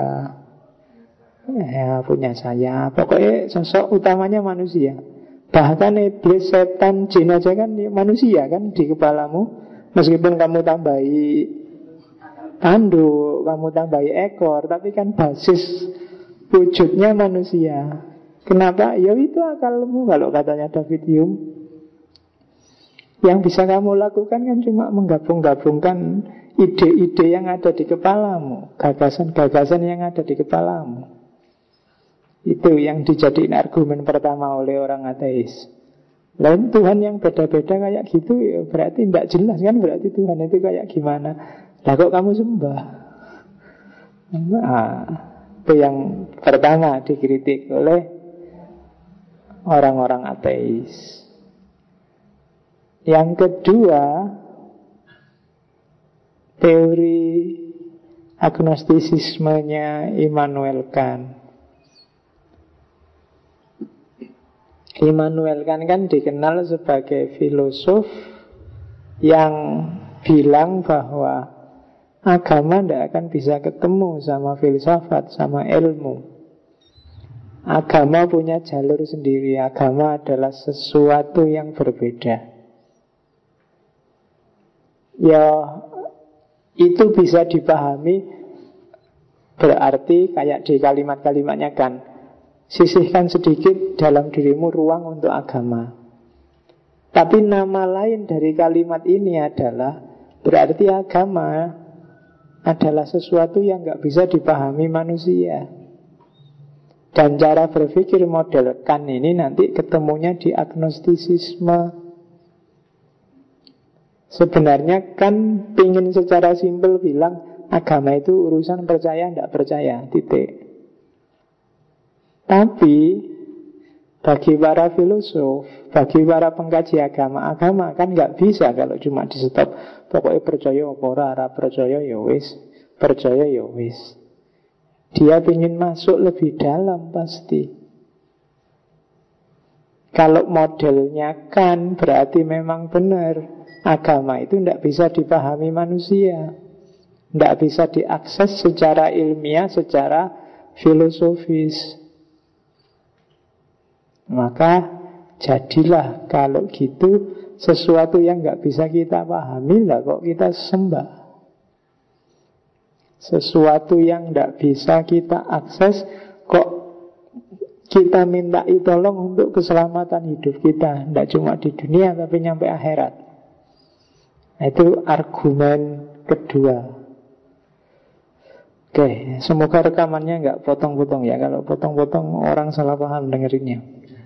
2, ya punya sayap. Pokoknya sosok utamanya manusia. Bahkan iblis, setan, jin aja kan manusia kan di kepalamu. Meskipun kamu tambahi tanduk, kamu tambahi ekor, tapi kan basis wujudnya manusia. Kenapa? Ya itu akalmu kalau katanya David Hume. Yang bisa kamu lakukan kan cuma menggabung-gabungkan ide-ide yang ada di kepalamu, gagasan-gagasan yang ada di kepalamu. Itu yang dijadiin argumen pertama oleh orang ateis. Lain Tuhan yang beda-beda kayak gitu ya berarti tidak jelas kan, berarti Tuhan itu kayak gimana. Lah kok kamu sembah? Nah, itu yang pertama dikritik oleh orang-orang ateis. Yang kedua, teori agnostisismenya Immanuel Kant. Immanuel Kant kan dikenal sebagai filosof yang bilang bahwa agama tidak akan bisa ketemu sama filsafat, sama ilmu. Agama punya jalur sendiri. Agama adalah sesuatu yang berbeda. Ya, itu bisa dipahami berarti kayak di kalimat-kalimatnya kan, sisihkan sedikit dalam dirimu ruang untuk agama. Tapi nama lain dari kalimat ini adalah berarti agama adalah sesuatu yang gak bisa dipahami manusia. Dan cara berpikir model Kant ini nanti ketemunya di agnostisisme. Sebenarnya kan pingin secara simpel bilang agama itu urusan percaya tidak percaya, titik. Tapi bagi para filosof, bagi para pengkaji agama kan nggak bisa kalau cuma di stop. Pokoknya percaya apa ora percaya ya wis, percaya ya wis. Dia ingin masuk lebih dalam pasti. Kalau modelnya kan berarti memang benar, agama itu tidak bisa dipahami manusia, tidak bisa diakses secara ilmiah, secara filosofis. Maka jadilah kalau gitu sesuatu yang nggak bisa kita pahami lah kok kita sembah. Sesuatu yang tidak bisa kita akses kok kita minta tolong untuk keselamatan hidup kita. Tidak cuma di dunia tapi nyampe akhirat. Nah, itu argumen kedua. Oke, semoga rekamannya nggak potong-potong ya. Kalau potong-potong orang salah paham dengerinnya.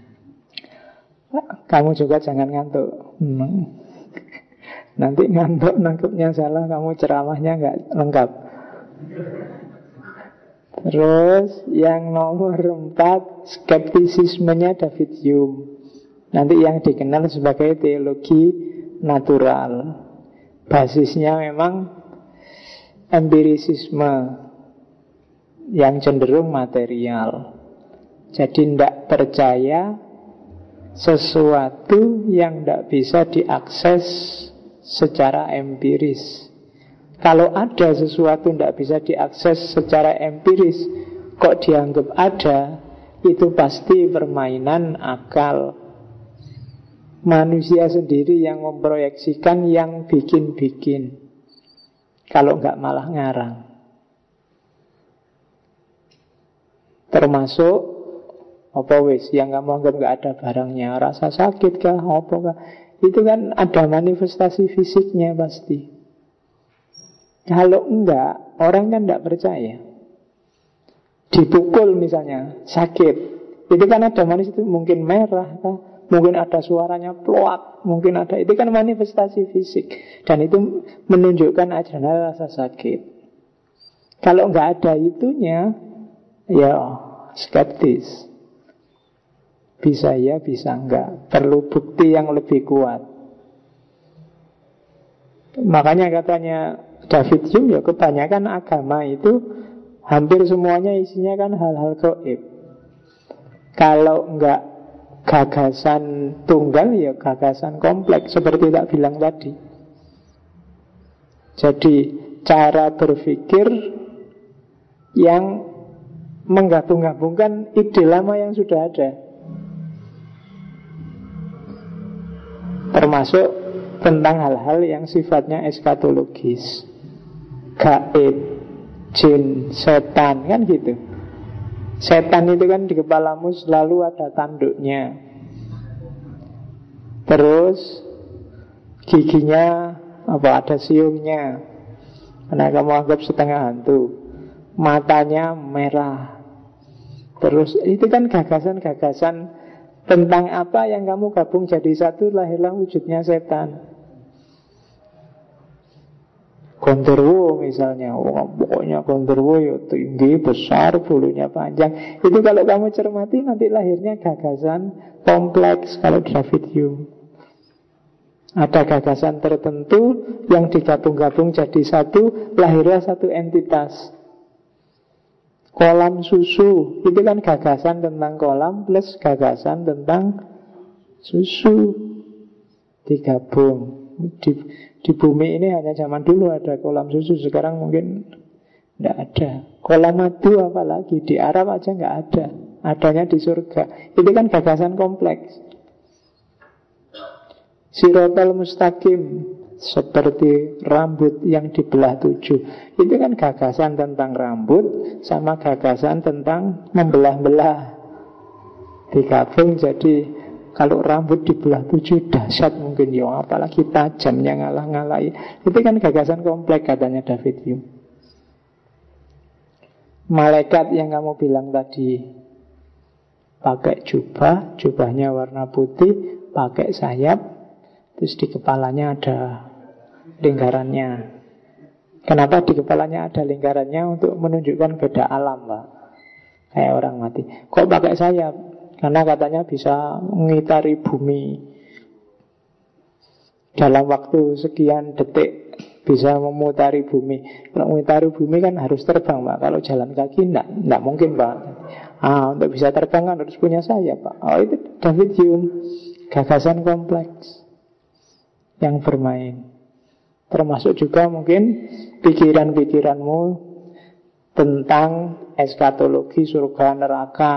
Kamu juga jangan ngantuk. Nanti ngantuk, nangkepnya salah, kamu ceramahnya nggak lengkap. Terus yang nomor 4, skeptisismenya David Hume. Nanti yang dikenal sebagai teologi natural. Basisnya memang empirisisme yang cenderung material. Jadi tidak percaya sesuatu yang tidak bisa diakses secara empiris. Kalau ada sesuatu tidak bisa diakses secara empiris, kok dianggap ada, itu pasti permainan akal. Manusia sendiri yang memproyeksikan, yang bikin-bikin. Kalau nggak malah ngarang. Termasuk apa wis yang kamu anggap nggak ada barangnya, rasa sakit kah, apa kah, itu kan ada manifestasi fisiknya pasti. Kalau enggak, orang kan tidak percaya. Dipukul misalnya, sakit, itu kan ada manifestasi, mungkin merah kah? Mungkin ada suaranya ploak, mungkin ada, itu kan manifestasi fisik. Dan itu menunjukkan adanya rasa sakit. Kalau nggak ada itunya, ya skeptis. Bisa ya, bisa enggak. Perlu bukti yang lebih kuat. Makanya katanya David Hume, ya kebanyakan agama itu hampir semuanya isinya kan hal-hal gaib. Kalau enggak gagasan tunggal, ya gagasan kompleks, seperti tak bilang tadi. Jadi cara berpikir yang menggabung-gabungkan ide lama yang sudah ada, termasuk tentang hal-hal yang sifatnya eskatologis, gaib, jin, setan, kan gitu. Setan itu kan di kepalamu selalu ada tanduknya. Terus giginya ada siungnya, karena kamu anggap setengah hantu. Matanya merah. Terus itu kan gagasan-gagasan tentang apa yang kamu gabung jadi satu, lahirlah wujudnya setan. Gondorwo misalnya, pokoknya Gondorwo ya tinggi, besar, bulunya panjang. Itu kalau kamu cermati nanti lahirnya gagasan kompleks. Kalau David Hume ada gagasan tertentu yang digabung-gabung jadi satu, lahirlah satu entitas. Kolam susu, itu kan gagasan tentang kolam plus gagasan tentang susu, digabung. Di bumi ini hanya zaman dulu ada kolam susu, sekarang mungkin tidak ada. Kolam madu apalagi, di Arab aja nggak ada, adanya di surga. Itu kan gagasan kompleks. Sirotol mustaqim, seperti rambut yang dibelah 7. Itu kan gagasan tentang rambut sama gagasan tentang membelah-belah, digabung jadi kalau rambut dibelah 7 dahsyat mungkin ya, apalagi tajamnya ngalah-ngalahi. Itu kan gagasan kompleks katanya David Hume. Malaikat yang kamu bilang tadi pakai jubah, jubahnya warna putih, pakai sayap, terus di kepalanya ada lingkarannya. Kenapa di kepalanya ada lingkarannya? Untuk menunjukkan beda alam, Pak. Kayak orang mati. Kok pakai sayap? Karena katanya bisa mengitari bumi dalam waktu sekian detik, bisa memutari bumi. Kalau memutari bumi kan harus terbang, Pak. Kalau jalan kaki enggak mungkin, Pak. Untuk bisa terbang kan harus punya sayap, Pak. Oh, itu David Hume, gagasan kompleks yang bermain. Termasuk juga mungkin pikiran-pikiranmu tentang eskatologi, surga, neraka.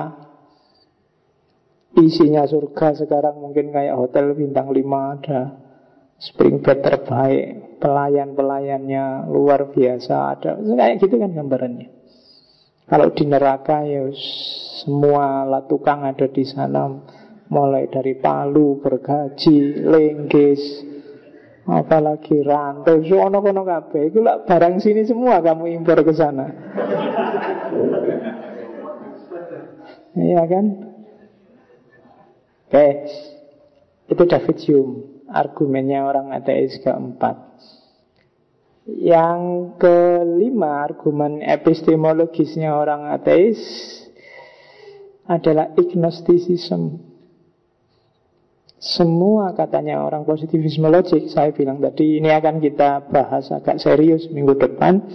Isinya surga sekarang mungkin kayak hotel bintang 5, ada spring bed terbaik, pelayan-pelayannya luar biasa, ada kayak gitu kan gambarannya. Kalau di neraka ya semua lah tukang ada di sana, mulai dari palu, gergaji, lenggis, apalagi rantai, sono kono kabeh. Iku lah barang sini semua kamu impor ke sana. Iya kan? Oke. Itu David Hume, argumennya orang ateis keempat. Yang kelima, argumen epistemologisnya orang ateis adalah agnosticism. Semua katanya orang positivisme logik, saya bilang tadi, ini akan kita bahas agak serius minggu depan.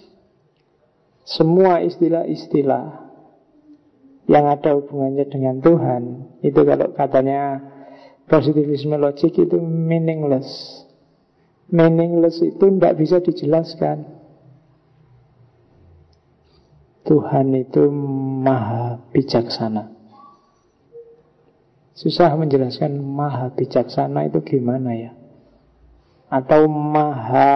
Semua istilah-istilah yang ada hubungannya dengan Tuhan, itu kalau katanya positivisme logik itu meaningless. Meaningless itu tidak bisa dijelaskan. Tuhan itu maha bijaksana. Susah menjelaskan maha bijaksana itu gimana ya. Atau maha,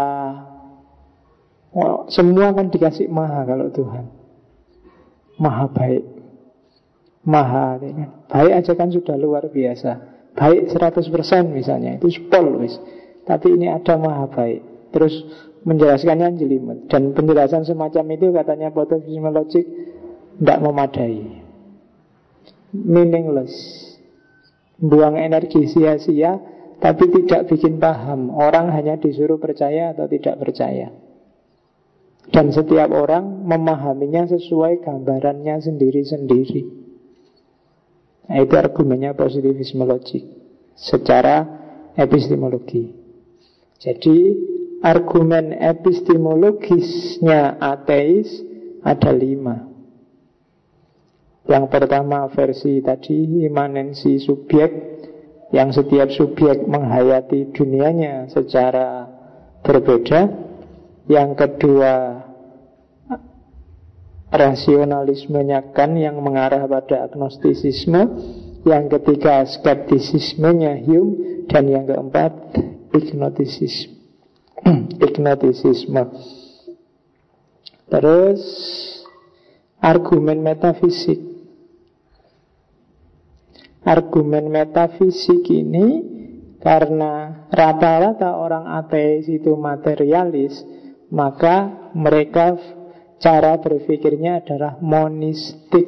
semua kan dikasih maha kalau Tuhan. Maha baik, maha baik aja kan sudah luar biasa. Baik 100% misalnya, itu spol wis. Tapi ini ada maha baik. Terus menjelaskannya jelimet. Dan penjelasan semacam itu katanya positivisme logik tidak memadai, meaningless, buang energi sia-sia, tapi tidak bikin paham. Orang hanya disuruh percaya atau tidak percaya. Dan setiap orang memahaminya sesuai gambarannya sendiri-sendiri. Nah, itu argumennya positivisme logik secara epistemologi. Jadi argumen epistemologisnya ateis ada 5. Yang pertama versi tadi, imanensi subjek, yang setiap subjek menghayati dunianya secara berbeda. Yang kedua, rasionalismenya Kant yang mengarah pada agnostisisme. Yang ketiga, skeptisismenya Hume. Dan yang keempat, ignotisisme. Terus argumen metafisik. Argumen metafisik ini karena rata-rata orang ateis itu materialis, maka mereka cara berpikirnya adalah monistik,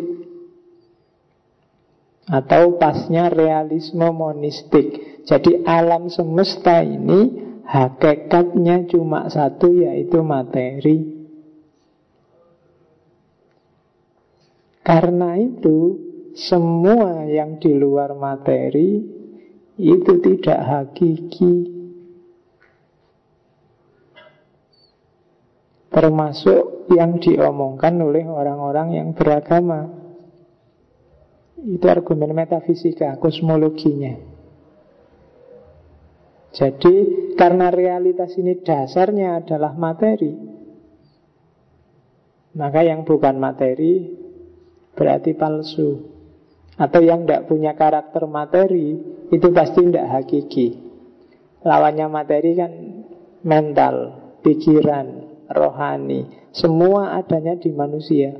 atau pasnya realisme monistik. Jadi alam semesta ini hakikatnya cuma satu, yaitu materi. Karena itu semua yang di luar materi itu tidak hakiki. Termasuk yang diomongkan oleh orang-orang yang beragama. Itu argumen metafisika, kosmologinya. Jadi karena realitas ini dasarnya adalah materi, maka yang bukan materi berarti palsu. Atau yang tidak punya karakter materi itu pasti tidak hakiki. Lawannya materi kan mental, pikiran, rohani. Semua adanya di manusia.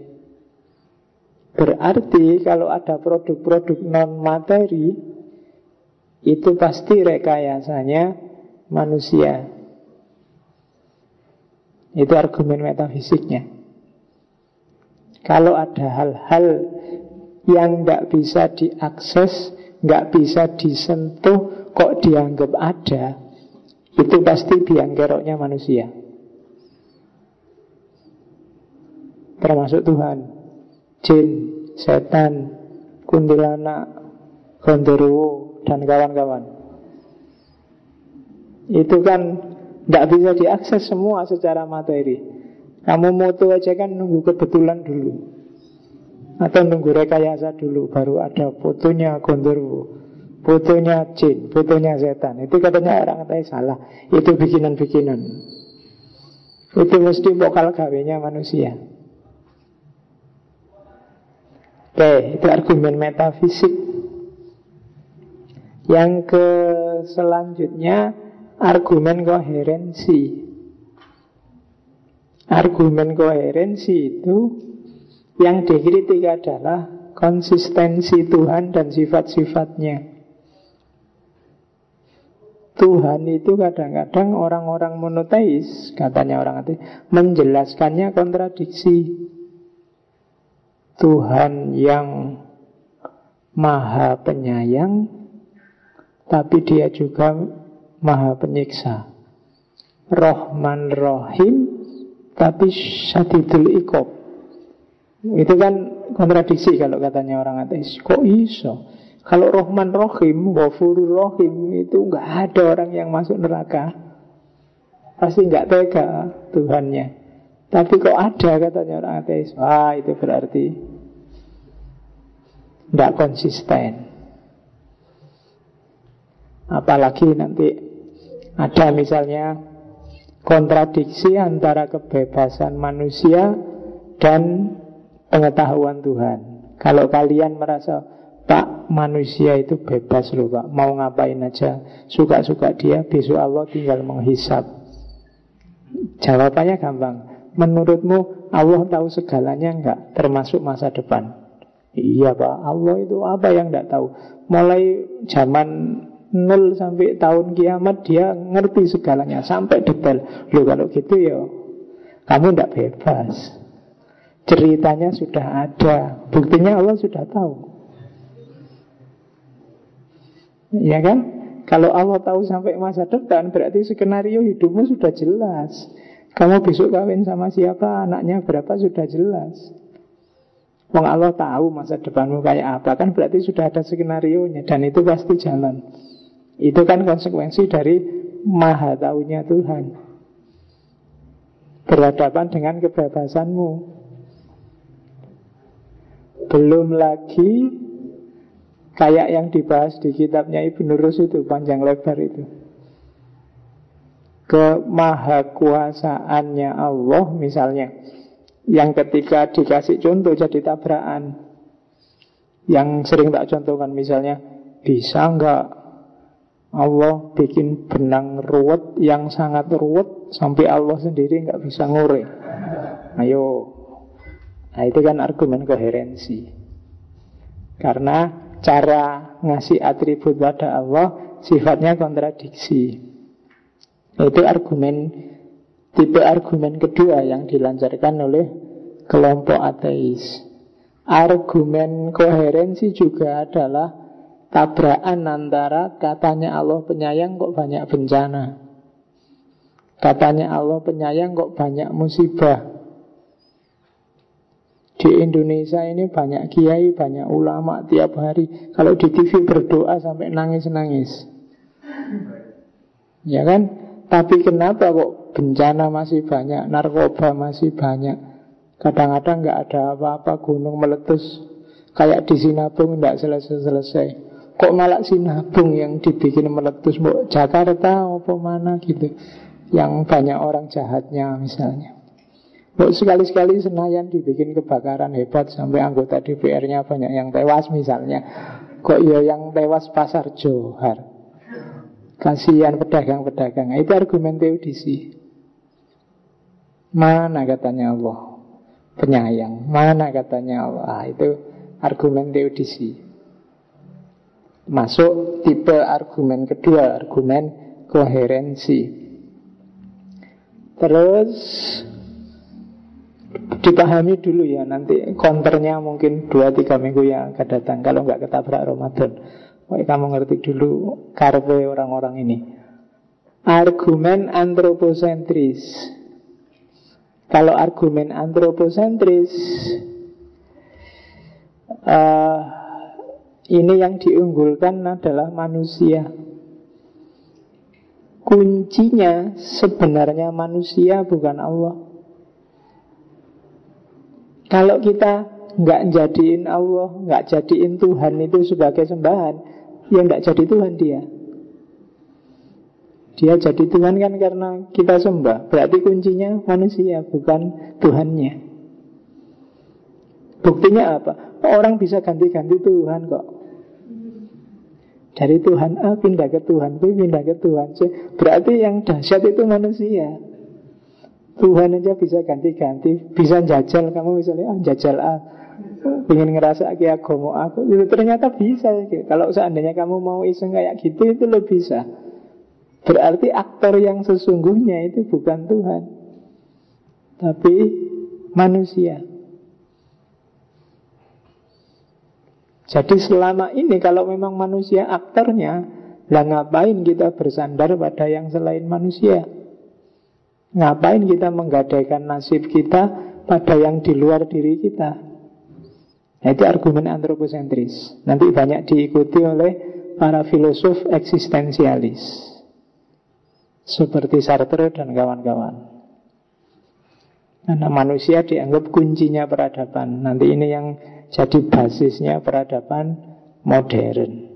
Berarti kalau ada produk-produk non-materi, itu pasti rekayasanya manusia. Itu argumen metafisiknya. Kalau ada hal-hal yang nggak bisa diakses, nggak bisa disentuh, kok dianggap ada, itu pasti biang keroknya manusia. Termasuk Tuhan, jin, setan, kuntilanak, gondoruo, dan kawan-kawan. Itu kan nggak bisa diakses semua secara materi. Kamu moto aja kan nunggu kebetulan dulu, atau nunggu rekayasa dulu, baru ada fotonya gondoruo, fotonya jin, fotonya setan. Itu katanya orang ateis salah. Itu bikinan-bikinan. Itu mesti vokal gawenya manusia. Oke, itu argumen metafisik. Yang ke selanjutnya, argumen koherensi. Argumen koherensi itu yang dikritik adalah konsistensi Tuhan dan sifat-sifatnya. Tuhan itu kadang-kadang orang-orang monoteis, katanya orang ateis, menjelaskannya kontradiksi. Tuhan yang maha penyayang, tapi dia juga maha penyiksa. Rahman Rahim, tapi syadidul iqab. Itu kan kontradiksi kalau katanya orang ateis. Kok iso? Kalau Rahman Rahim, Ghafurur Rahim, itu nggak ada orang yang masuk neraka. Pasti nggak tega Tuhannya. Tapi kok ada katanya orang ateis. Wah, itu berarti nggak konsisten. Apalagi nanti ada misalnya kontradiksi antara kebebasan manusia dan pengetahuan Tuhan. Kalau kalian merasa, Pak, manusia itu bebas loh Pak, mau ngapain aja, suka-suka dia, besok Allah tinggal menghisap. Jawabannya gampang. Menurutmu Allah tahu segalanya enggak, termasuk masa depan? Iya Pak, Allah itu apa yang enggak tahu? Mulai zaman 0 sampai tahun kiamat dia ngerti segalanya sampai detail. Loh kalau gitu ya kamu enggak bebas. Ceritanya sudah ada, buktinya Allah sudah tahu. Ya kan? Kalau Allah tahu sampai masa depan, berarti skenario hidupmu sudah jelas. Kamu besok kawin sama siapa, anaknya berapa, sudah jelas. Wong Allah tahu masa depanmu kayak apa, kan berarti sudah ada skenarionya. Dan itu pasti jalan. Itu kan konsekuensi dari maha taunya Tuhan. berhadapan dengan kebebasanmu. Belum lagi kayak yang dibahas di kitabnya Ibnu Rus itu, panjang lebar itu, kemahakuasaannya Allah misalnya, yang ketika dikasih contoh jadi tabrakan. Yang sering tak contohkan misalnya, bisa nggak Allah bikin benang ruwet yang sangat ruwet sampai Allah sendiri nggak bisa ngure? Ayo. Nah itu kan argumen koherensi. Karena cara ngasih atribut pada Allah sifatnya kontradiksi. Itu argumen, tipe argumen kedua yang dilancarkan oleh kelompok ateis. Argumen koherensi juga adalah tabrakan antara katanya Allah penyayang kok banyak bencana, katanya Allah penyayang kok banyak musibah. Di Indonesia ini banyak kiai, banyak ulama tiap hari. Kalau di TV berdoa sampai nangis-nangis, ya kan? Tapi kenapa kok bencana masih banyak, narkoba masih banyak? Kadang-kadang nggak ada apa-apa, gunung meletus kayak di Sinabung nggak selesai-selesai. Kok malah Sinabung yang dibikin meletus? Mau Jakarta apa mana gitu, yang banyak orang jahatnya misalnya. Mau sekali-sekali Senayan dibikin kebakaran hebat sampai anggota DPR-nya banyak yang tewas misalnya. Kok ya yang tewas Pasar Johar? Kasihan pedagang-pedagang. Itu argumen teodisi. Mana katanya Allah penyayang, mana katanya Allah? Itu argumen teodisi. Masuk tipe argumen kedua, argumen koherensi. Terus dipahami dulu ya, nanti counternya mungkin 2-3 minggu yang akan datang, kalau nggak ketabrak Ramadan. Kamu ngerti dulu karpe orang-orang ini. Argumen antroposentris. Kalau argumen antroposentris, ini yang diunggulkan adalah manusia. Kuncinya sebenarnya manusia, bukan Allah. Kalau kita nggak jadiin Allah, nggak jadiin Tuhan itu sebagai sembahan, ya nggak jadi Tuhan dia. Dia jadi Tuhan kan karena kita sembah. Berarti kuncinya manusia, bukan Tuhannya. Buktinya apa? Orang bisa ganti-ganti Tuhan kok. Dari Tuhan A pindah ke Tuhan B, pindah ke Tuhan C. Berarti yang dahsyat itu manusia. Tuhan aja bisa ganti-ganti, bisa jajal. Kamu misalnya jajal A, pengen ngerasa kayak agama aku, itu ternyata bisa. Kalau seandainya kamu mau iseng kayak gitu, itu lo bisa. Berarti aktor yang sesungguhnya itu bukan Tuhan, tapi manusia. Jadi selama ini kalau memang manusia aktornya, lah ngapain kita bersandar pada yang selain manusia? Ngapain kita menggadaikan nasib kita pada yang di luar diri kita? Nah, itu argumen antroposentris. Nanti banyak diikuti oleh para filosof eksistensialis seperti Sartre dan kawan-kawan. Karena manusia dianggap kuncinya peradaban. Nanti ini yang jadi basisnya peradaban modern.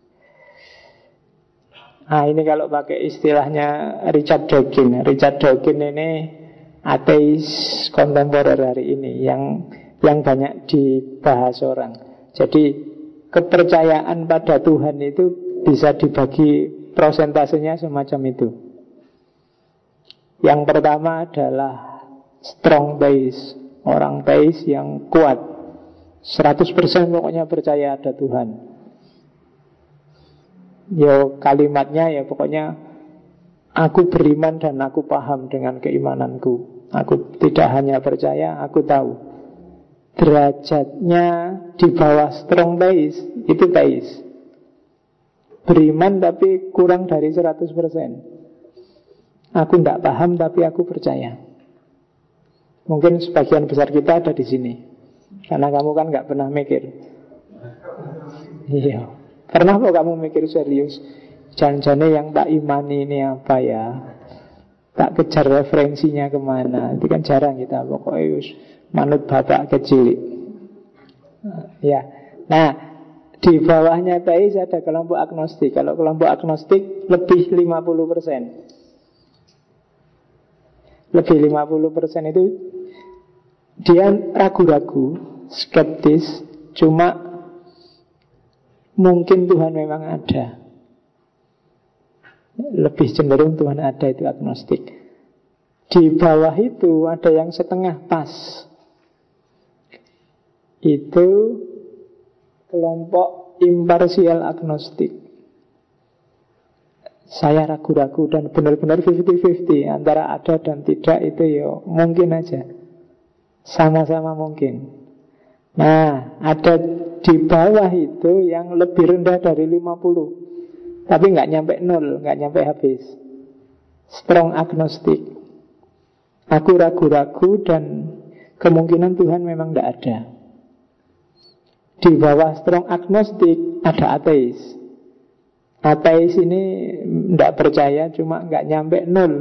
Nah ini kalau pakai istilahnya Richard Dawkins. Richard Dawkins ini ateis kontemporer hari ini yang banyak dibahas orang. Jadi kepercayaan pada Tuhan itu bisa dibagi prosentasenya semacam itu. Yang pertama adalah strong base, orang base yang kuat, 100% pokoknya percaya ada Tuhan. Yo kalimatnya ya pokoknya aku beriman dan aku paham dengan keimananku. Aku tidak hanya percaya, aku tahu. Derajatnya di bawah strong base, itu base. Beriman tapi kurang dari 100%. Aku tidak paham tapi aku percaya. Mungkin sebagian besar kita ada di sini, karena kamu kan nggak pernah mikir. Iya. Pernah kok kamu mikir serius, jangan-jangan yang tak imani ini apa ya? tak kejar referensinya kemana. Itu kan jarang kita. Pokoknya manut bapak kecil. Ya. Nah, di bawahnya teis ada kelompok agnostik. Kalau kelompok agnostik lebih 50%. Lebih 50% itu dia ragu-ragu, skeptis, cuma mungkin Tuhan memang ada. Lebih cenderung Tuhan ada, itu agnostik. Di bawah itu ada yang setengah pas. Itu kelompok imparsial agnostik. Saya ragu-ragu dan benar-benar 50-50 antara ada dan tidak, itu ya mungkin aja. Sama-sama mungkin. Nah, ada di bawah itu yang lebih rendah dari 50. Tapi nggak nyampe 0, nggak nyampe habis. Strong agnostik. Aku ragu-ragu dan kemungkinan Tuhan memang tidak ada. Di bawah strong agnostik ada ateis. Ateis ini tidak percaya, cuma nggak nyampe 0.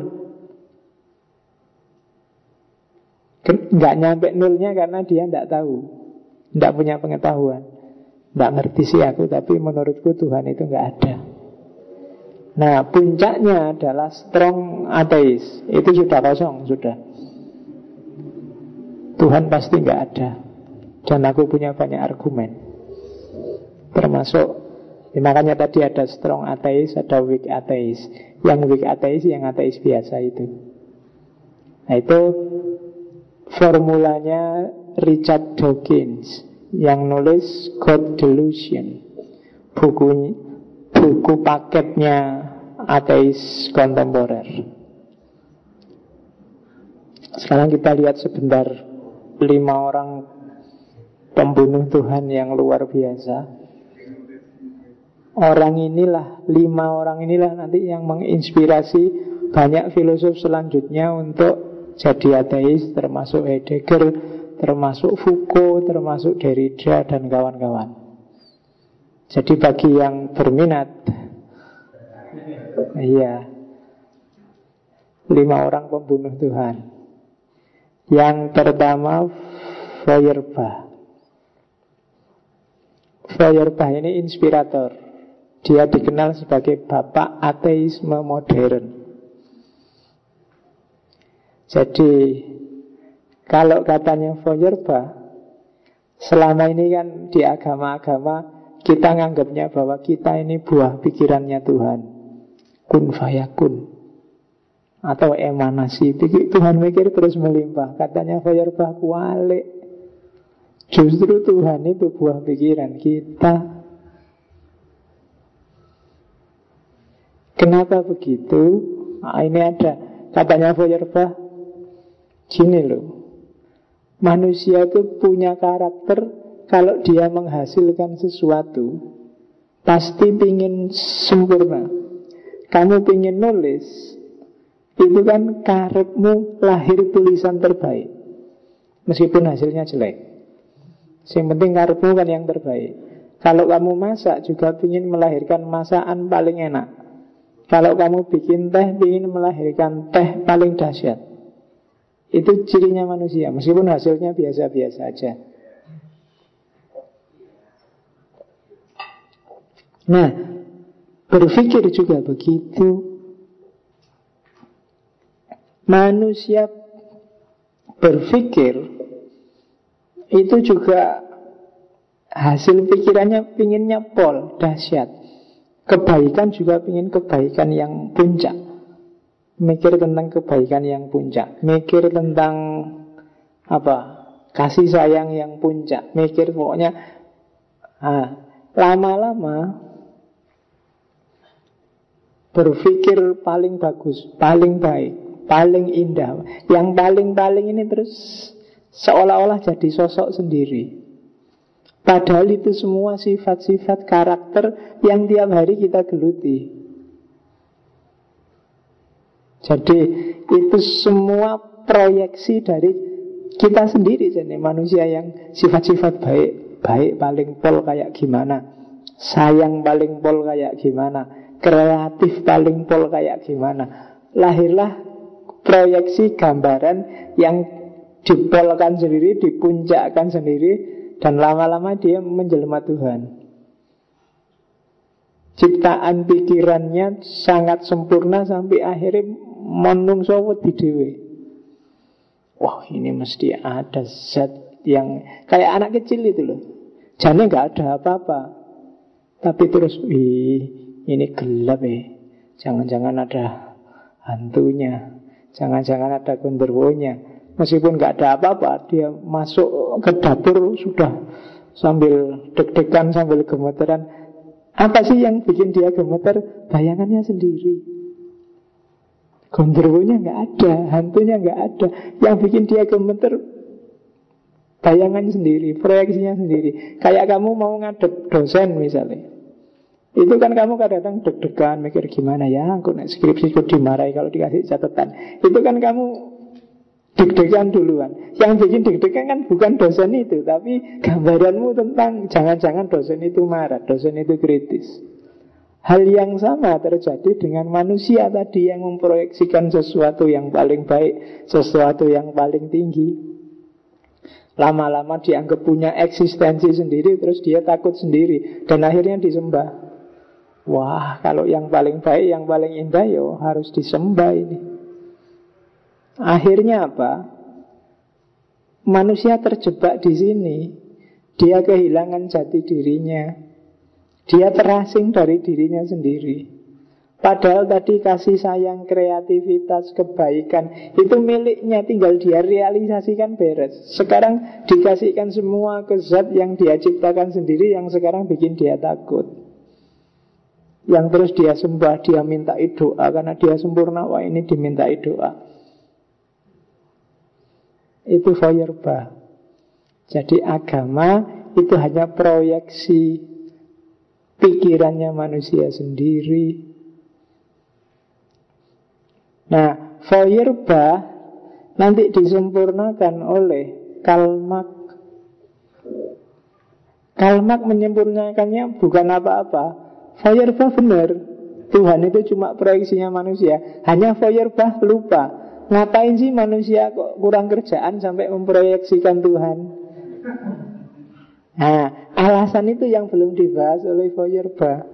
Nggak nyampe 0-nya karena dia tidak tahu, tidak punya pengetahuan. Tidak ngerti sih aku, tapi menurutku Tuhan itu nggak ada. Nah, puncaknya adalah strong ateis. Itu sudah kosong, sudah. Tuhan pasti nggak ada. Dan aku punya banyak argumen. Termasuk, ya makanya tadi ada strong ateis, ada weak ateis. Yang weak ateis, yang ateis biasa itu. Nah, itu formulanya Richard Dawkins yang nulis God Delusion. Buku paketnya ateis kontemporer. Sekarang kita lihat sebentar 5 orang pembunuh Tuhan yang luar biasa. Orang inilah, 5 orang inilah nanti yang menginspirasi banyak filosof selanjutnya untuk jadi ateis, termasuk Heidegger, termasuk Foucault, termasuk Derrida dan kawan-kawan. Jadi bagi yang berminat, iya, 5 orang pembunuh Tuhan. Yang pertama Feuerbach. Feuerbach ini inspirator. Dia dikenal sebagai bapak ateisme modern. Jadi kalau katanya Feuerbach, selama ini kan di agama-agama kita nganggapnya bahwa kita ini buah pikirannya Tuhan, kun fayakun, atau emanasi. Tuhan mikir terus melimpah. Katanya Feuerbach, walik, justru Tuhan itu buah pikiran kita. Kenapa begitu? Nah, ini ada, katanya Feuerbach, gini loh, manusia itu punya karakter. Kalau dia menghasilkan sesuatu, pasti pingin sempurna. Kamu pingin nulis, itu kan karepmu lahir tulisan terbaik, meskipun hasilnya jelek. Yang penting karepmu kan yang terbaik. Kalau kamu masak juga pingin melahirkan masakan paling enak. Kalau kamu bikin teh, pingin melahirkan teh paling dahsyat. Itu cirinya manusia, meskipun hasilnya biasa-biasa aja. Nah, berpikir juga begitu. Manusia berpikir itu juga hasil pikirannya pinginnya pol, dahsyat. Kebaikan juga pingin kebaikan yang puncak. Mikir tentang kebaikan yang puncak. Mikir tentang apa? Kasih sayang yang puncak. Mikir pokoknya lama-lama berpikir paling bagus, paling baik, paling indah. Yang paling-paling ini terus seolah-olah jadi sosok sendiri. Padahal itu semua sifat-sifat karakter yang tiap hari kita geluti. Jadi itu semua proyeksi dari kita sendiri. Jadi manusia yang sifat-sifat baik, baik paling pol kayak gimana, sayang paling pol kayak gimana, kreatif paling pol kayak gimana. Lahirlah proyeksi gambaran yang dipolkan sendiri, dipuncakkan sendiri, dan lama-lama dia menjelma Tuhan. Ciptaan pikirannya sangat sempurna sampai akhirnya menungso wedi dhewe. Wah, ini mesti ada zat yang kayak anak kecil itu loh. Jane nggak ada apa-apa, tapi terus, ini gelap ya. Jangan-jangan ada hantunya, jangan-jangan ada genderuwonya. Meskipun nggak ada apa-apa, dia masuk ke dapur sudah sambil deg-degan, sambil gemeteran. Apa sih yang bikin dia gemeter? Bayangannya sendiri. Genderuwonya nggak ada, hantunya nggak ada. Yang bikin dia gemeter bayangan sendiri, proyeksinya sendiri. Kayak kamu mau ngadep dosen misalnya, itu kan kamu kadang-kadang deg-degan, mikir gimana ya, aku naik skripsi kok dimarahi kalau dikasih catatan. Itu kan kamu deg-degan duluan. Yang bikin deg-degan kan bukan dosen itu, tapi gambaranmu tentang jangan-jangan dosen itu marah, dosen itu kritis. Hal yang sama terjadi dengan manusia tadi yang memproyeksikan sesuatu yang paling baik, sesuatu yang paling tinggi. Lama-lama dianggap punya eksistensi sendiri, terus dia takut sendiri, dan akhirnya disembah. Wah, kalau yang paling baik, yang paling indah, yo harus disembah ini. Akhirnya apa? Manusia terjebak di sini. Dia kehilangan jati dirinya. Dia terasing dari dirinya sendiri. Padahal tadi kasih sayang, kreativitas, kebaikan itu miliknya, tinggal dia realisasikan beres. Sekarang dikasihkan semua ke zat yang dia ciptakan sendiri, yang sekarang bikin dia takut, yang terus dia sembah, dia mintai doa karena dia sempurna. Wah, ini dimintai doa. Itu Feuerbach. Jadi agama itu hanya proyeksi pikirannya manusia sendiri. Nah, Feuerbach nanti disempurnakan oleh Karl Marx. Karl Marx menyempurnakannya bukan apa-apa. Feuerbach benar, Tuhan itu cuma proyeksinya manusia. Hanya Feuerbach lupa, ngapain sih manusia kok kurang kerjaan sampai memproyeksikan Tuhan. Nah, alasan itu yang belum dibahas oleh Feuerbach.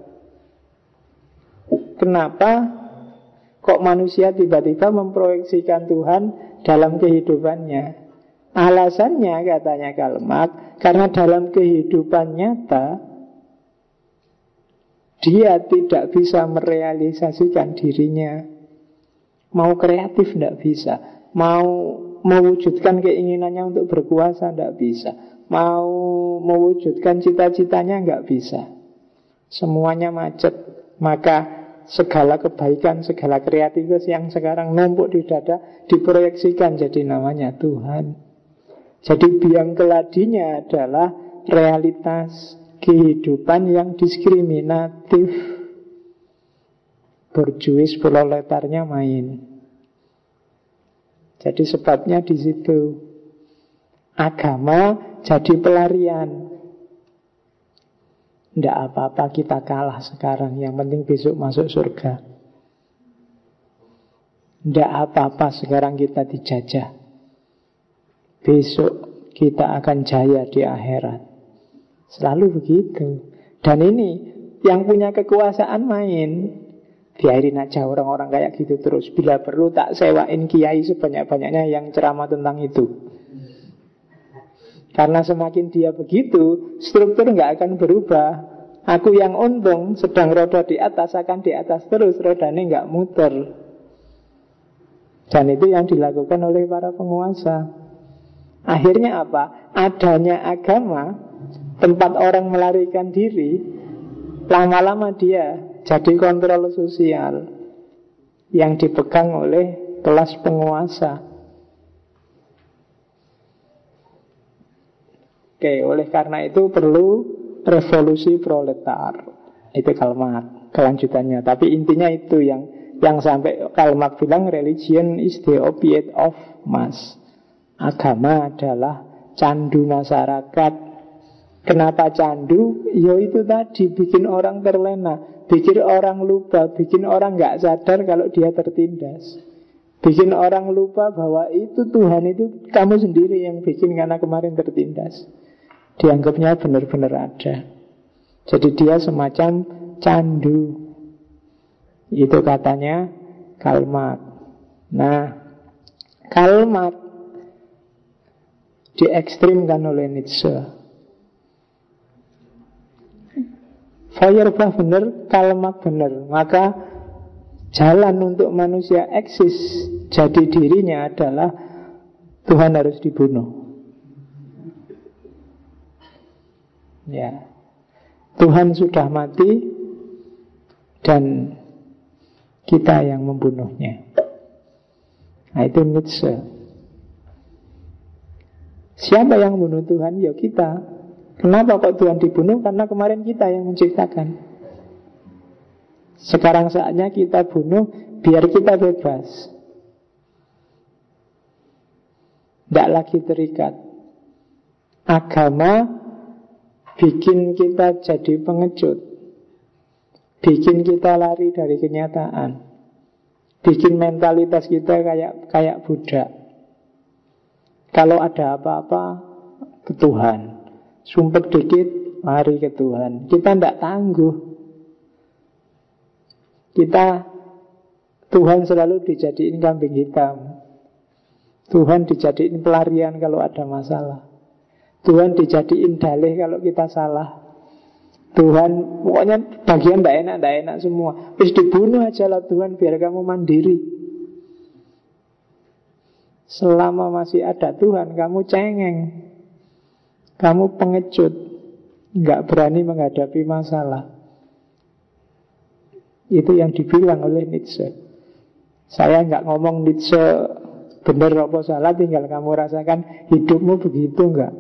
Kenapa kok manusia tiba-tiba memproyeksikan Tuhan dalam kehidupannya? Alasannya, katanya Karl Marx, karena dalam kehidupan nyata dia tidak bisa merealisasikan dirinya. Mau kreatif tidak bisa, mau mewujudkan keinginannya untuk berkuasa tidak bisa, mau mewujudkan cita-citanya nggak bisa. Semuanya macet. Maka segala kebaikan, segala kreativitas yang sekarang numpuk di dada diproyeksikan jadi namanya Tuhan. Jadi biang keladinya adalah realitas kehidupan yang diskriminatif. Borjuis proletarnya main. Jadi sebabnya di situ. Agama jadi pelarian. Tidak apa-apa kita kalah sekarang, yang penting besok masuk surga. Tidak apa-apa sekarang kita dijajah, besok kita akan jaya di akhirat. Selalu begitu. Dan ini yang punya kekuasaan main. Biarin aja orang-orang kayak gitu terus. Bila perlu tak sewain kiai sebanyak-banyaknya yang ceramah tentang itu. Karena semakin dia begitu, struktur nggak akan berubah. Aku yang untung, sedang roda di atas, akan di atas terus, rodanya nggak muter. Dan itu yang dilakukan oleh para penguasa. Akhirnya apa? Adanya agama, tempat orang melarikan diri, lama-lama dia jadi kontrol sosial yang dipegang oleh kelas penguasa. Oke, oleh karena itu perlu revolusi proletar. Itu Karl Marx kelanjutannya. Tapi intinya itu yang sampai Karl Marx bilang religion is the opiate of mass. Agama adalah candu masyarakat. Kenapa candu? Ya itu tadi, bikin orang terlena, bikin orang lupa, bikin orang gak sadar kalau dia tertindas. Bikin orang lupa bahwa itu Tuhan itu kamu sendiri yang bikin karena kemarin tertindas. Dianggapnya benar-benar ada. Jadi dia semacam candu. Itu katanya Karl Marx. Nah, Karl Marx diekstrimkan oleh Nietzsche. Feuerbach benar, Karl Marx benar. Maka jalan untuk manusia eksis jadi dirinya adalah Tuhan harus dibunuh. Ya, Tuhan sudah mati dan kita yang membunuhnya. Nah, itu Nietzsche. Siapa yang membunuh Tuhan? Ya kita. Kenapa kok Tuhan dibunuh? Karena kemarin kita yang menciptakan. Sekarang saatnya kita bunuh biar kita bebas. Tidak lagi terikat. Agama bikin kita jadi pengecut, bikin kita lari dari kenyataan, bikin mentalitas kita kayak budak. Kalau ada apa-apa ke Tuhan, sumpek dikit lari ke Tuhan. Kita tidak tangguh. Tuhan selalu dijadiin kambing hitam. Tuhan dijadiin pelarian kalau ada masalah. Tuhan dijadiin dalih kalau kita salah. Tuhan, pokoknya bagian tidak enak semua. Terus dibunuh aja lah Tuhan biar kamu mandiri. Selama masih ada Tuhan, kamu cengeng, kamu pengecut, nggak berani menghadapi masalah. Itu yang dibilang oleh Nietzsche. Saya nggak ngomong Nietzsche benar apa salah, tinggal kamu rasakan hidupmu begitu nggak.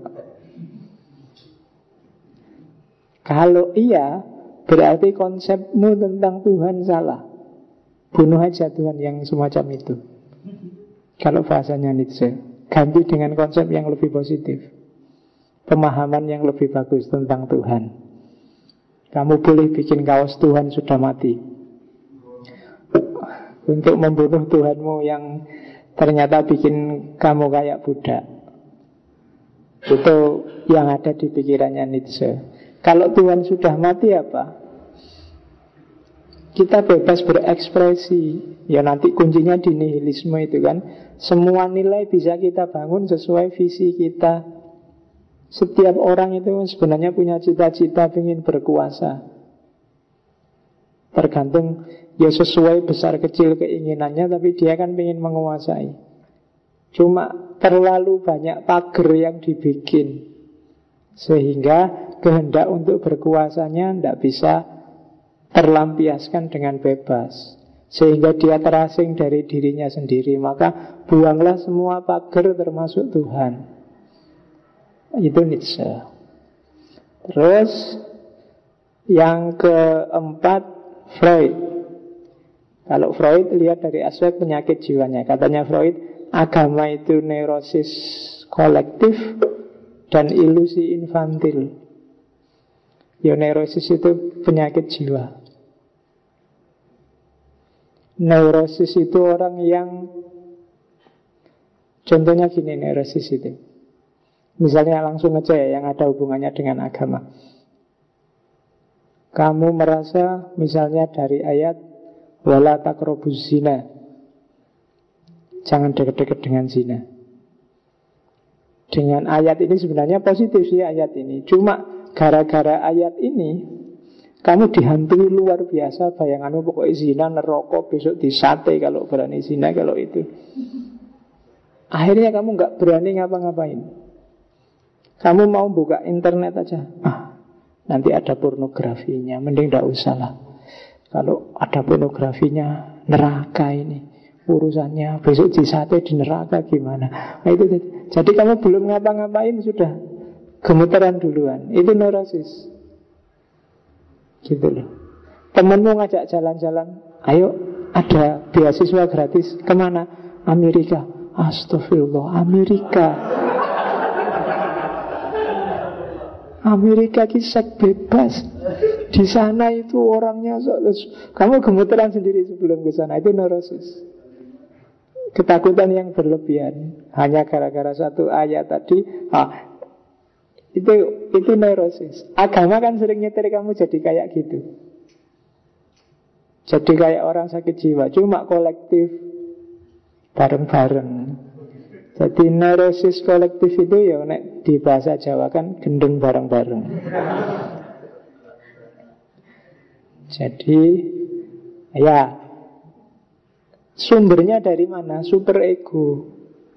Kalau iya, berarti konsepmu tentang Tuhan salah. Bunuh aja Tuhan yang semacam itu. Kalau bahasanya Nietzsche, ganti dengan konsep yang lebih positif, pemahaman yang lebih bagus tentang Tuhan. Kamu boleh bikin kaos Tuhan sudah mati untuk membunuh Tuhanmu yang ternyata bikin kamu kayak budak. Itu yang ada di pikirannya Nietzsche. Kalau Tuhan sudah mati apa? Kita bebas berekspresi. Ya nanti kuncinya di nihilisme itu kan. Semua nilai bisa kita bangun sesuai visi kita. Setiap orang itu sebenarnya punya cita-cita ingin berkuasa. Tergantung ya sesuai besar kecil keinginannya, tapi dia kan ingin menguasai. Cuma terlalu banyak pagar yang dibikin, sehingga kehendak untuk berkuasanya tidak bisa terlampiaskan dengan bebas, sehingga dia terasing dari dirinya sendiri. Maka buanglah semua pagar termasuk Tuhan. Itu Nietzsche. Terus yang keempat, Freud. Kalau Freud lihat dari aspek penyakit jiwanya, katanya Freud, agama itu neurosis kolektif dan ilusi infantil. Ya, neurosis itu penyakit jiwa. Neurosis itu orang yang, contohnya gini neurosis itu, misalnya langsung aja ya, yang ada hubungannya dengan agama. Kamu merasa misalnya dari ayat wala taqrabuz zina, jangan dekat-dekat dengan zina. Dengan ayat ini sebenarnya positif sih ayat ini. Cuma gara-gara ayat ini kamu dihantui luar biasa bayanganmu, pokoknya zina, neraka, besok disate kalau berani zina, kalau itu. Akhirnya kamu gak berani ngapa-ngapain. Kamu mau buka internet aja, nanti ada pornografinya, mending gak usah lah. Kalau ada pornografinya, neraka ini urusannya, besok disate di neraka gimana. Nah, itu jadi kamu belum ngapa-ngapain sudah gemeteran duluan. Itu neurosis. Gitu loh. Temenmu ngajak jalan-jalan, ayo ada beasiswa gratis. Kemana? Amerika. Astagfirullah, Amerika. Amerika kisah bebas. Di sana itu orangnya kamu gemeteran sendiri sebelum ke sana. Itu neurosis. Ketakutan yang berlebihan hanya gara-gara satu ayat tadi. Itu neurosis. Agama kan sering nyetir kamu jadi kayak gitu. Jadi kayak orang sakit jiwa, cuma kolektif, bareng-bareng. Jadi neurosis kolektif itu ya nek di bahasa Jawa kan gendeng bareng-bareng. Jadi ya, sumbernya dari mana? Super ego.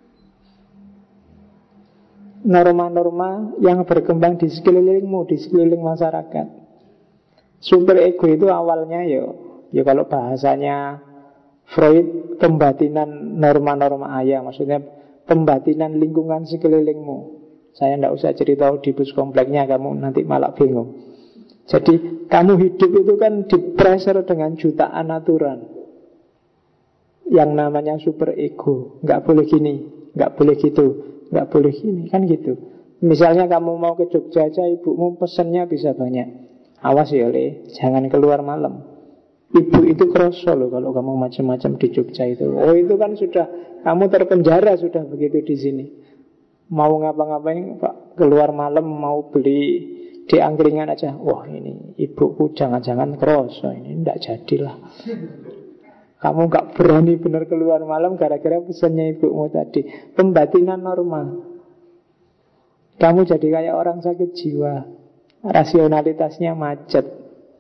Norma-norma yang berkembang di sekelilingmu, di sekeliling masyarakat. Super ego itu awalnya ya kalau bahasanya Freud, pembatinan norma-norma ayah. Maksudnya pembatinan lingkungan sekelilingmu. Saya tidak usah cerita Oedipus kompleksnya, kamu nanti malah bingung. Jadi kamu hidup itu kan di-pressure dengan jutaan aturan yang namanya super ego. Nggak boleh gini, nggak boleh gitu, nggak boleh gini, kan gitu. Misalnya kamu mau ke Jogja aja, ibumu pesennya bisa banyak. Awas ya Le, jangan keluar malam. Ibu itu kroso loh kalau kamu macam-macam di Jogja itu. Oh itu kan sudah, kamu terpenjara sudah begitu di sini. Mau ngapa-ngapain Pak, keluar malam mau beli di angkringan aja. Wah ini ibuku jangan-jangan kroso, ini tidak jadilah. Kamu gak berani benar keluar malam gara-gara pesannya ibumu tadi. Pembatinan norma. Kamu jadi kayak orang sakit jiwa, rasionalitasnya macet.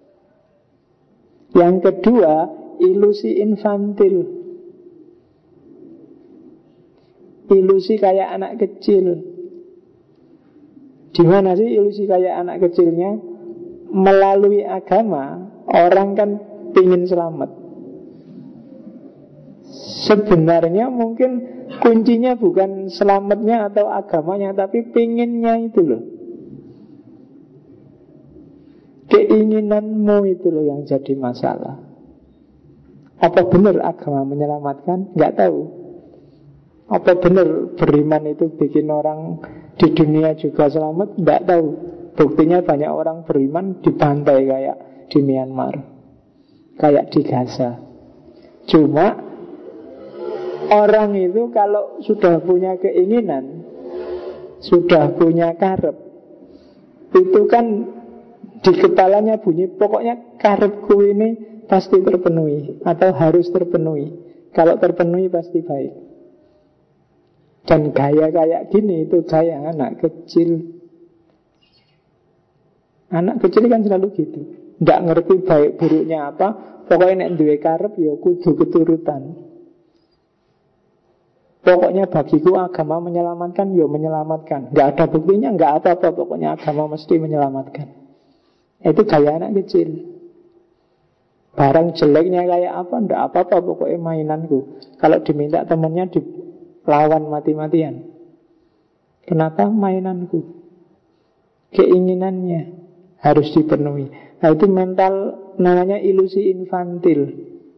Yang kedua, ilusi infantil. Ilusi kayak anak kecil. Di mana sih ilusi kayak anak kecilnya? Melalui agama, orang kan pingin selamat. Sebenarnya mungkin kuncinya bukan selamatnya atau agamanya, tapi pinginnya itu loh. Keinginanmu itu loh yang jadi masalah. Apa benar agama menyelamatkan? Nggak tahu. Apa benar beriman itu bikin orang di dunia juga selamat? Nggak tahu. Buktinya banyak orang beriman dibantai kayak di Myanmar, kayak di Gaza. Cuma orang itu kalau sudah punya keinginan, sudah punya karep, itu kan di kepalanya bunyi, pokoknya karepku ini pasti terpenuhi atau harus terpenuhi. Kalau terpenuhi pasti baik. Dan gaya kayak gini itu gaya anak kecil. Anak kecil kan selalu gitu, nggak ngerti baik buruknya apa. Pokoknya nek duwe karep ya kudu keturutan. Pokoknya bagiku agama menyelamatkan, ya menyelamatkan. Nggak ada buktinya, nggak apa-apa. Pokoknya agama mesti menyelamatkan. Itu gaya anak kecil. Barang jeleknya kayak apa, ndak apa-apa, pokoknya mainanku. Kalau diminta temannya dilawan mati-matian. Kenapa? Mainanku. Keinginannya harus dipenuhi. Nah itu mental, namanya ilusi infantil.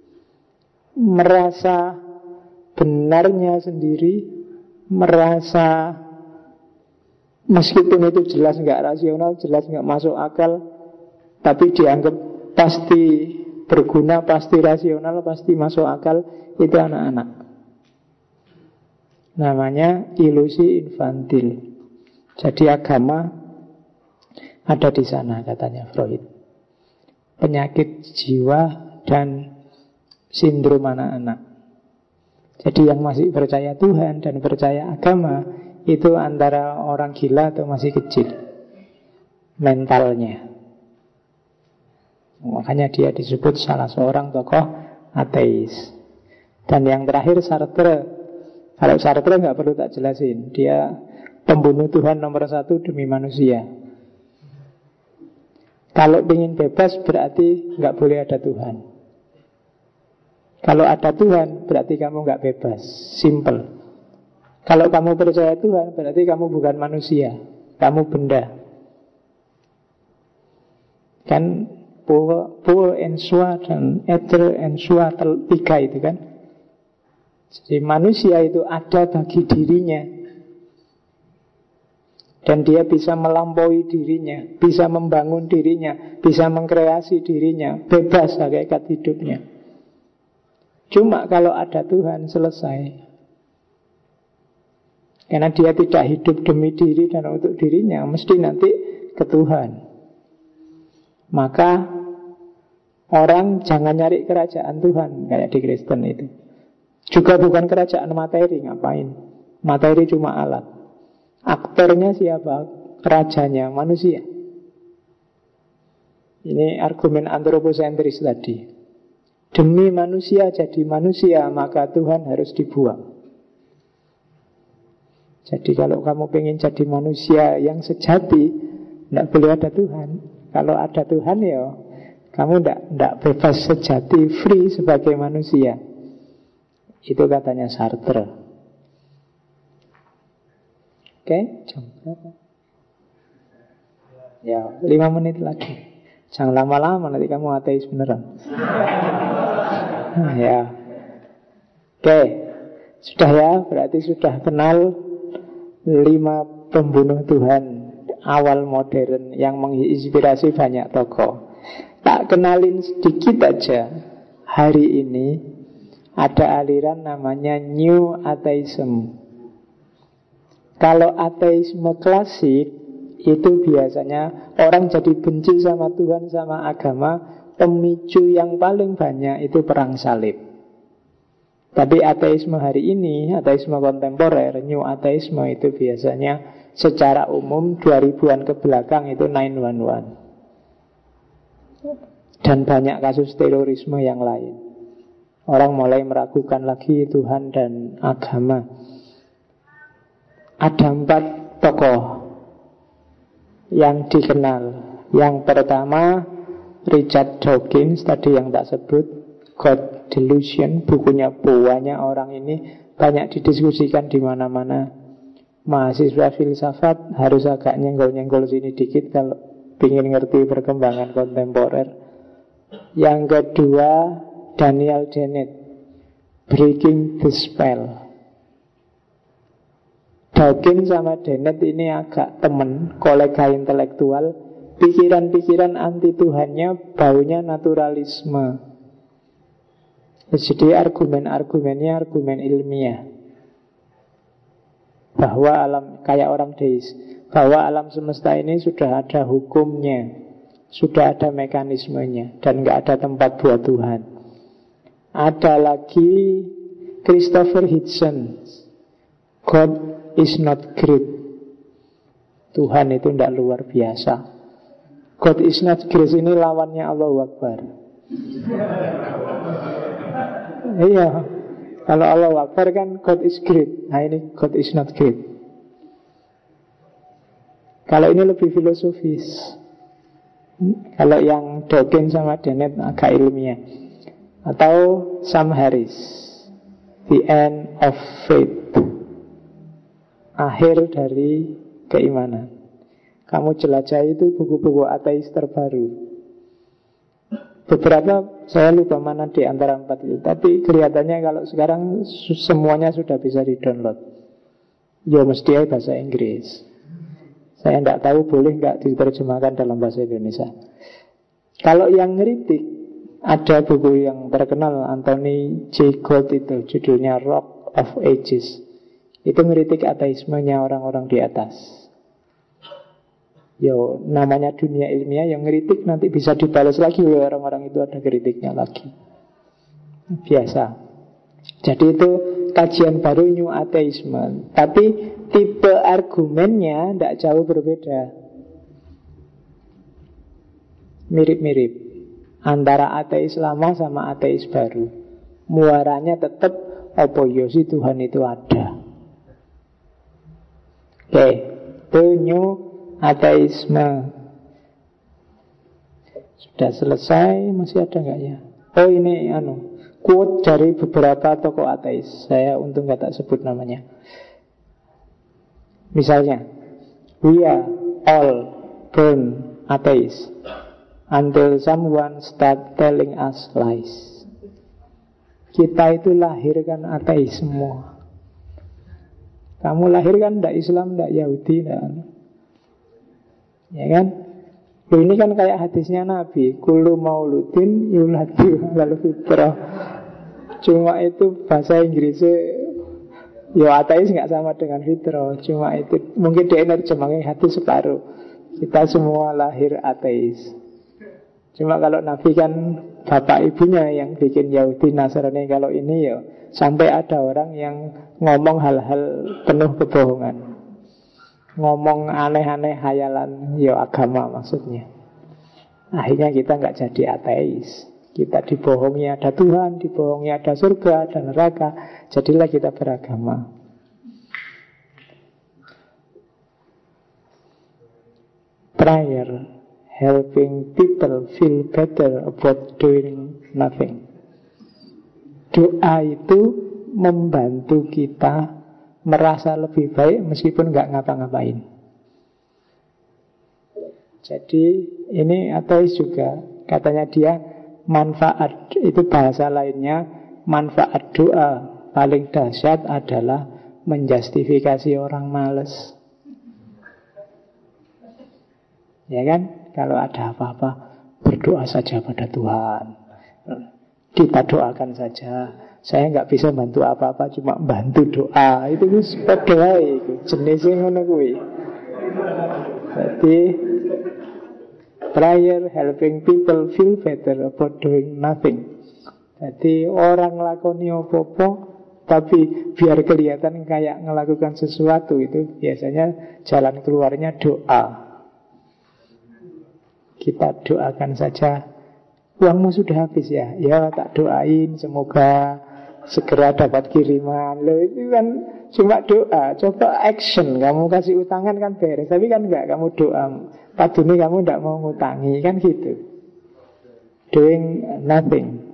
Merasa benarnya sendiri, merasa meskipun itu jelas nggak rasional, jelas nggak masuk akal, tapi dianggap pasti berguna, pasti rasional, pasti masuk akal. Itu anak-anak. Namanya ilusi infantil. Jadi agama ada di sana katanya Freud. Penyakit jiwa dan sindrom anak-anak. Jadi yang masih percaya Tuhan dan percaya agama itu antara orang gila atau masih kecil mentalnya. Makanya dia disebut salah seorang tokoh ateis. Dan yang terakhir Sartre. Kalau Sartre nggak perlu tak jelasin, dia pembunuh Tuhan nomor 1 demi manusia. Kalau ingin bebas berarti nggak boleh ada Tuhan. Kalau ada Tuhan berarti kamu nggak bebas. Simple. Kalau kamu percaya Tuhan berarti kamu bukan manusia, kamu benda. Kan Paul and Soi dan Ether and Soi 3 itu kan. Jadi manusia itu ada bagi dirinya, dan dia bisa melampaui dirinya, bisa membangun dirinya, bisa mengkreasi dirinya, bebas hakikat hidupnya. Cuma kalau ada Tuhan selesai. Karena dia tidak hidup demi diri dan untuk dirinya, mesti nanti ke Tuhan. Maka orang jangan nyari kerajaan Tuhan kayak di Kristen itu. Juga bukan kerajaan materi, ngapain? Materi cuma alat. Aktornya siapa? Rajanya manusia. Ini argumen antroposentris tadi. Demi manusia jadi manusia, maka Tuhan harus dibuang. Jadi kalau kamu pengen jadi manusia yang sejati, tidak boleh ada Tuhan. Kalau ada Tuhan ya kamu tidak bebas sejati, free sebagai manusia. Itu katanya Sartre. Oke, jam berapa? Ya, 5 menit lagi. Jangan lama-lama, nanti kamu ateis beneran. Ya. Oke, sudah ya, berarti sudah kenal 5 pembunuh Tuhan awal modern yang menginspirasi banyak tokoh. Tak kenalin sedikit aja. Hari ini ada aliran namanya New Atheism. Kalau ateisme klasik itu biasanya orang jadi benci sama Tuhan, sama agama. Pemicu yang paling banyak itu perang salib. Tapi ateisme hari ini, ateisme kontemporer, New Atheism itu biasanya secara umum 2000-an ke belakang itu 911. Dan banyak kasus terorisme yang lain. Orang mulai meragukan lagi Tuhan dan agama. Ada 4 tokoh yang dikenal. Yang pertama Richard Dawkins, tadi yang tak sebut, God Delusion, bukunya banyak orang ini, banyak didiskusikan di mana-mana. Mahasiswa filsafat harus agak nyenggol-nyenggol sini dikit kalau ingin ngerti perkembangan kontemporer. Yang kedua Daniel Dennett, Breaking the Spell. Dawkins sama Dennett ini agak temen, kolega intelektual. Pikiran-pikiran anti Tuhannya baunya naturalisme. Jadi argumen-argumennya argumen ilmiah. Bahwa alam, kayak orang deis, bahwa alam semesta ini sudah ada hukumnya, sudah ada mekanismenya, dan gak ada tempat buat Tuhan. Ada lagi Christopher Hitchens, God is not great. Tuhan itu tidak luar biasa. God is not great ini lawannya Allahu Akbar. Iya. Kalau Allahu Akbar kan God is great. Nah ini God is not great. Kalau ini lebih filosofis. Kalau yang Dawkins sama Dennett agak ilmiah. Atau Sam Harris, The End of Faith, akhir dari keimanan. Kamu jelajah itu buku-buku ateis terbaru. Beberapa saya lupa mana di antara 4 itu. Tapi kelihatannya kalau sekarang semuanya sudah bisa di-download. Ya mesti bahasa Inggris. Saya tidak tahu boleh nggak diterjemahkan dalam bahasa Indonesia. Kalau yang ngeritik, ada buku yang terkenal Anthony J. Gold itu, judulnya Rock of Ages. Itu ngeritik ateismenya orang-orang di atas. Yo, namanya dunia ilmiah yang ngeritik nanti bisa dibalas lagi oleh orang-orang itu, ada kritiknya lagi. Biasa. Jadi itu kajian baru New Atheism. Tapi tipe argumennya tidak jauh berbeda. Mirip-mirip antara ateis lama sama ateis baru. Muaranya tetap apa yo sih Tuhan itu ada. Oke, itu New Atheisme. Sudah selesai, masih ada nggak ya? Oh ini quote dari beberapa tokoh ateis. Saya untung nggak tak sebut namanya. Misalnya, we are all born atheists until someone start telling us lies. Kita itu lahir kan ateis semua. Kamu lahir kan tidak Islam, tidak Yahudi, tidak. Ya kan? Ini kan kayak hadisnya Nabi, kullu mauludin yuladu alal fitrah. Cuma itu bahasa Inggrisnya Ya ateis nggak sama dengan fitro, cuma itu mungkin dia nerjemahnya hati separuh. Kita semua lahir ateis. Cuma kalau Nabi kan bapak ibunya yang bikin Yahudi Nasrani. Kalau ini ya sampai ada orang yang ngomong hal-hal penuh kebohongan, ngomong aneh-aneh hayalan, ya agama maksudnya. Akhirnya kita nggak jadi ateis. Kita dibohongi ada Tuhan, dibohongi ada surga, ada neraka. Jadilah kita beragama. Prayer, helping people feel better about doing nothing. Doa itu membantu kita merasa lebih baik meskipun nggak ngapa-ngapain. Jadi ini ateis juga, katanya dia manfaat, itu bahasa lainnya, manfaat doa paling dahsyat adalah menjustifikasi orang malas. Ya kan? Kalau ada apa-apa, berdoa saja pada Tuhan. Kita doakan saja. Saya nggak bisa bantu apa-apa, cuma bantu doa. Itu doa itu jenisnya ngono kuwi. Jadi prayer helping people feel better about doing nothing. Jadi orang lakoni apa-apa tapi biar kelihatan kayak melakukan sesuatu, itu biasanya jalan keluarnya doa. Kita doakan saja. Uangmu sudah habis ya? Ya tak doain semoga segera dapat kiriman. Loh itu kan cuma doa. Coba action. Kamu kasih utangan kan beres. Tapi kan enggak, kamu doa. Padahal kamu tidak mau ngutangi. Kan gitu. Doing nothing.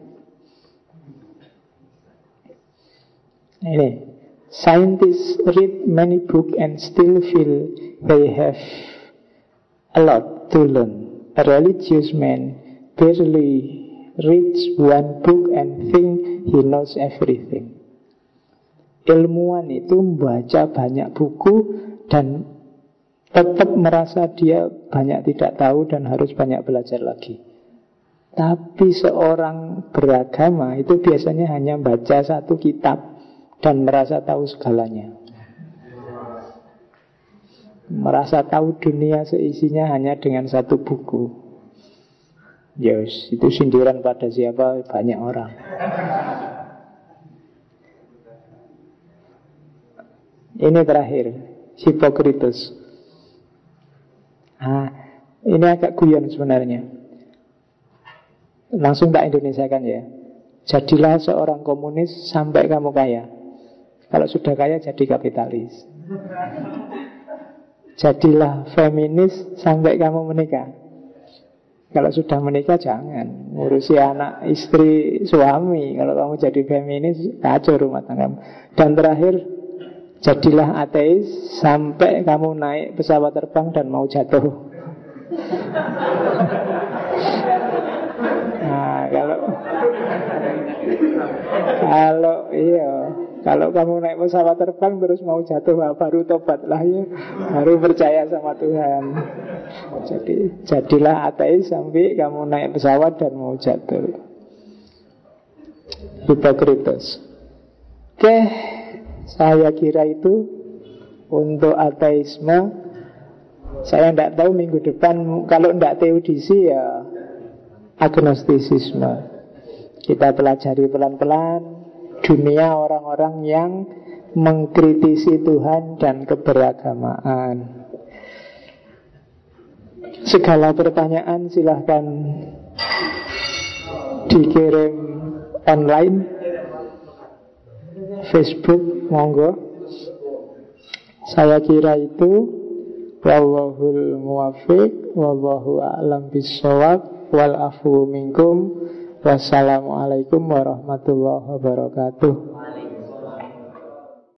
Ini, scientists read many books and still feel they have a lot to learn. A religious man barely reads one book and think he knows everything. Ilmuwan itu membaca banyak buku dan tetap merasa dia banyak tidak tahu dan harus banyak belajar lagi. Tapi seorang beragama itu biasanya hanya baca satu kitab dan merasa tahu segalanya. Merasa tahu dunia seisinya hanya dengan satu buku. Yes, itu sindiran pada siapa? Banyak orang. Ini terakhir, Hippocrates. Ini agak guyon sebenarnya. Langsung tak Indonesiakan ya. Jadilah seorang komunis sampai kamu kaya. Kalau sudah kaya jadi kapitalis. Jadilah feminis sampai kamu menikah. Kalau sudah menikah jangan ngurusi anak, istri, suami. Kalau kamu jadi feminis, kacau rumah tanggamu. Dan terakhir, jadilah ateis sampai kamu naik pesawat terbang dan mau jatuh. Nah, kalau kamu naik pesawat terbang terus mau jatuh, baru tobatlah ya, baru percaya sama Tuhan. Jadi jadilah ateis sampai kamu naik pesawat dan mau jatuh. Hippocrates. Oke, saya kira itu untuk ateisme. Saya tidak tahu minggu depan, kalau tidak teodisi ya agnostisisme. Kita pelajari pelan-pelan dunia orang-orang yang mengkritisi Tuhan dan keberagamaan. Segala pertanyaan silahkan dikirim online, Facebook, monggo. Saya kira itu. Wallahul muwaffiq, wallahu a'lam bissawab, wal afu minkum. Wassalamualaikum warahmatullahi wabarakatuh.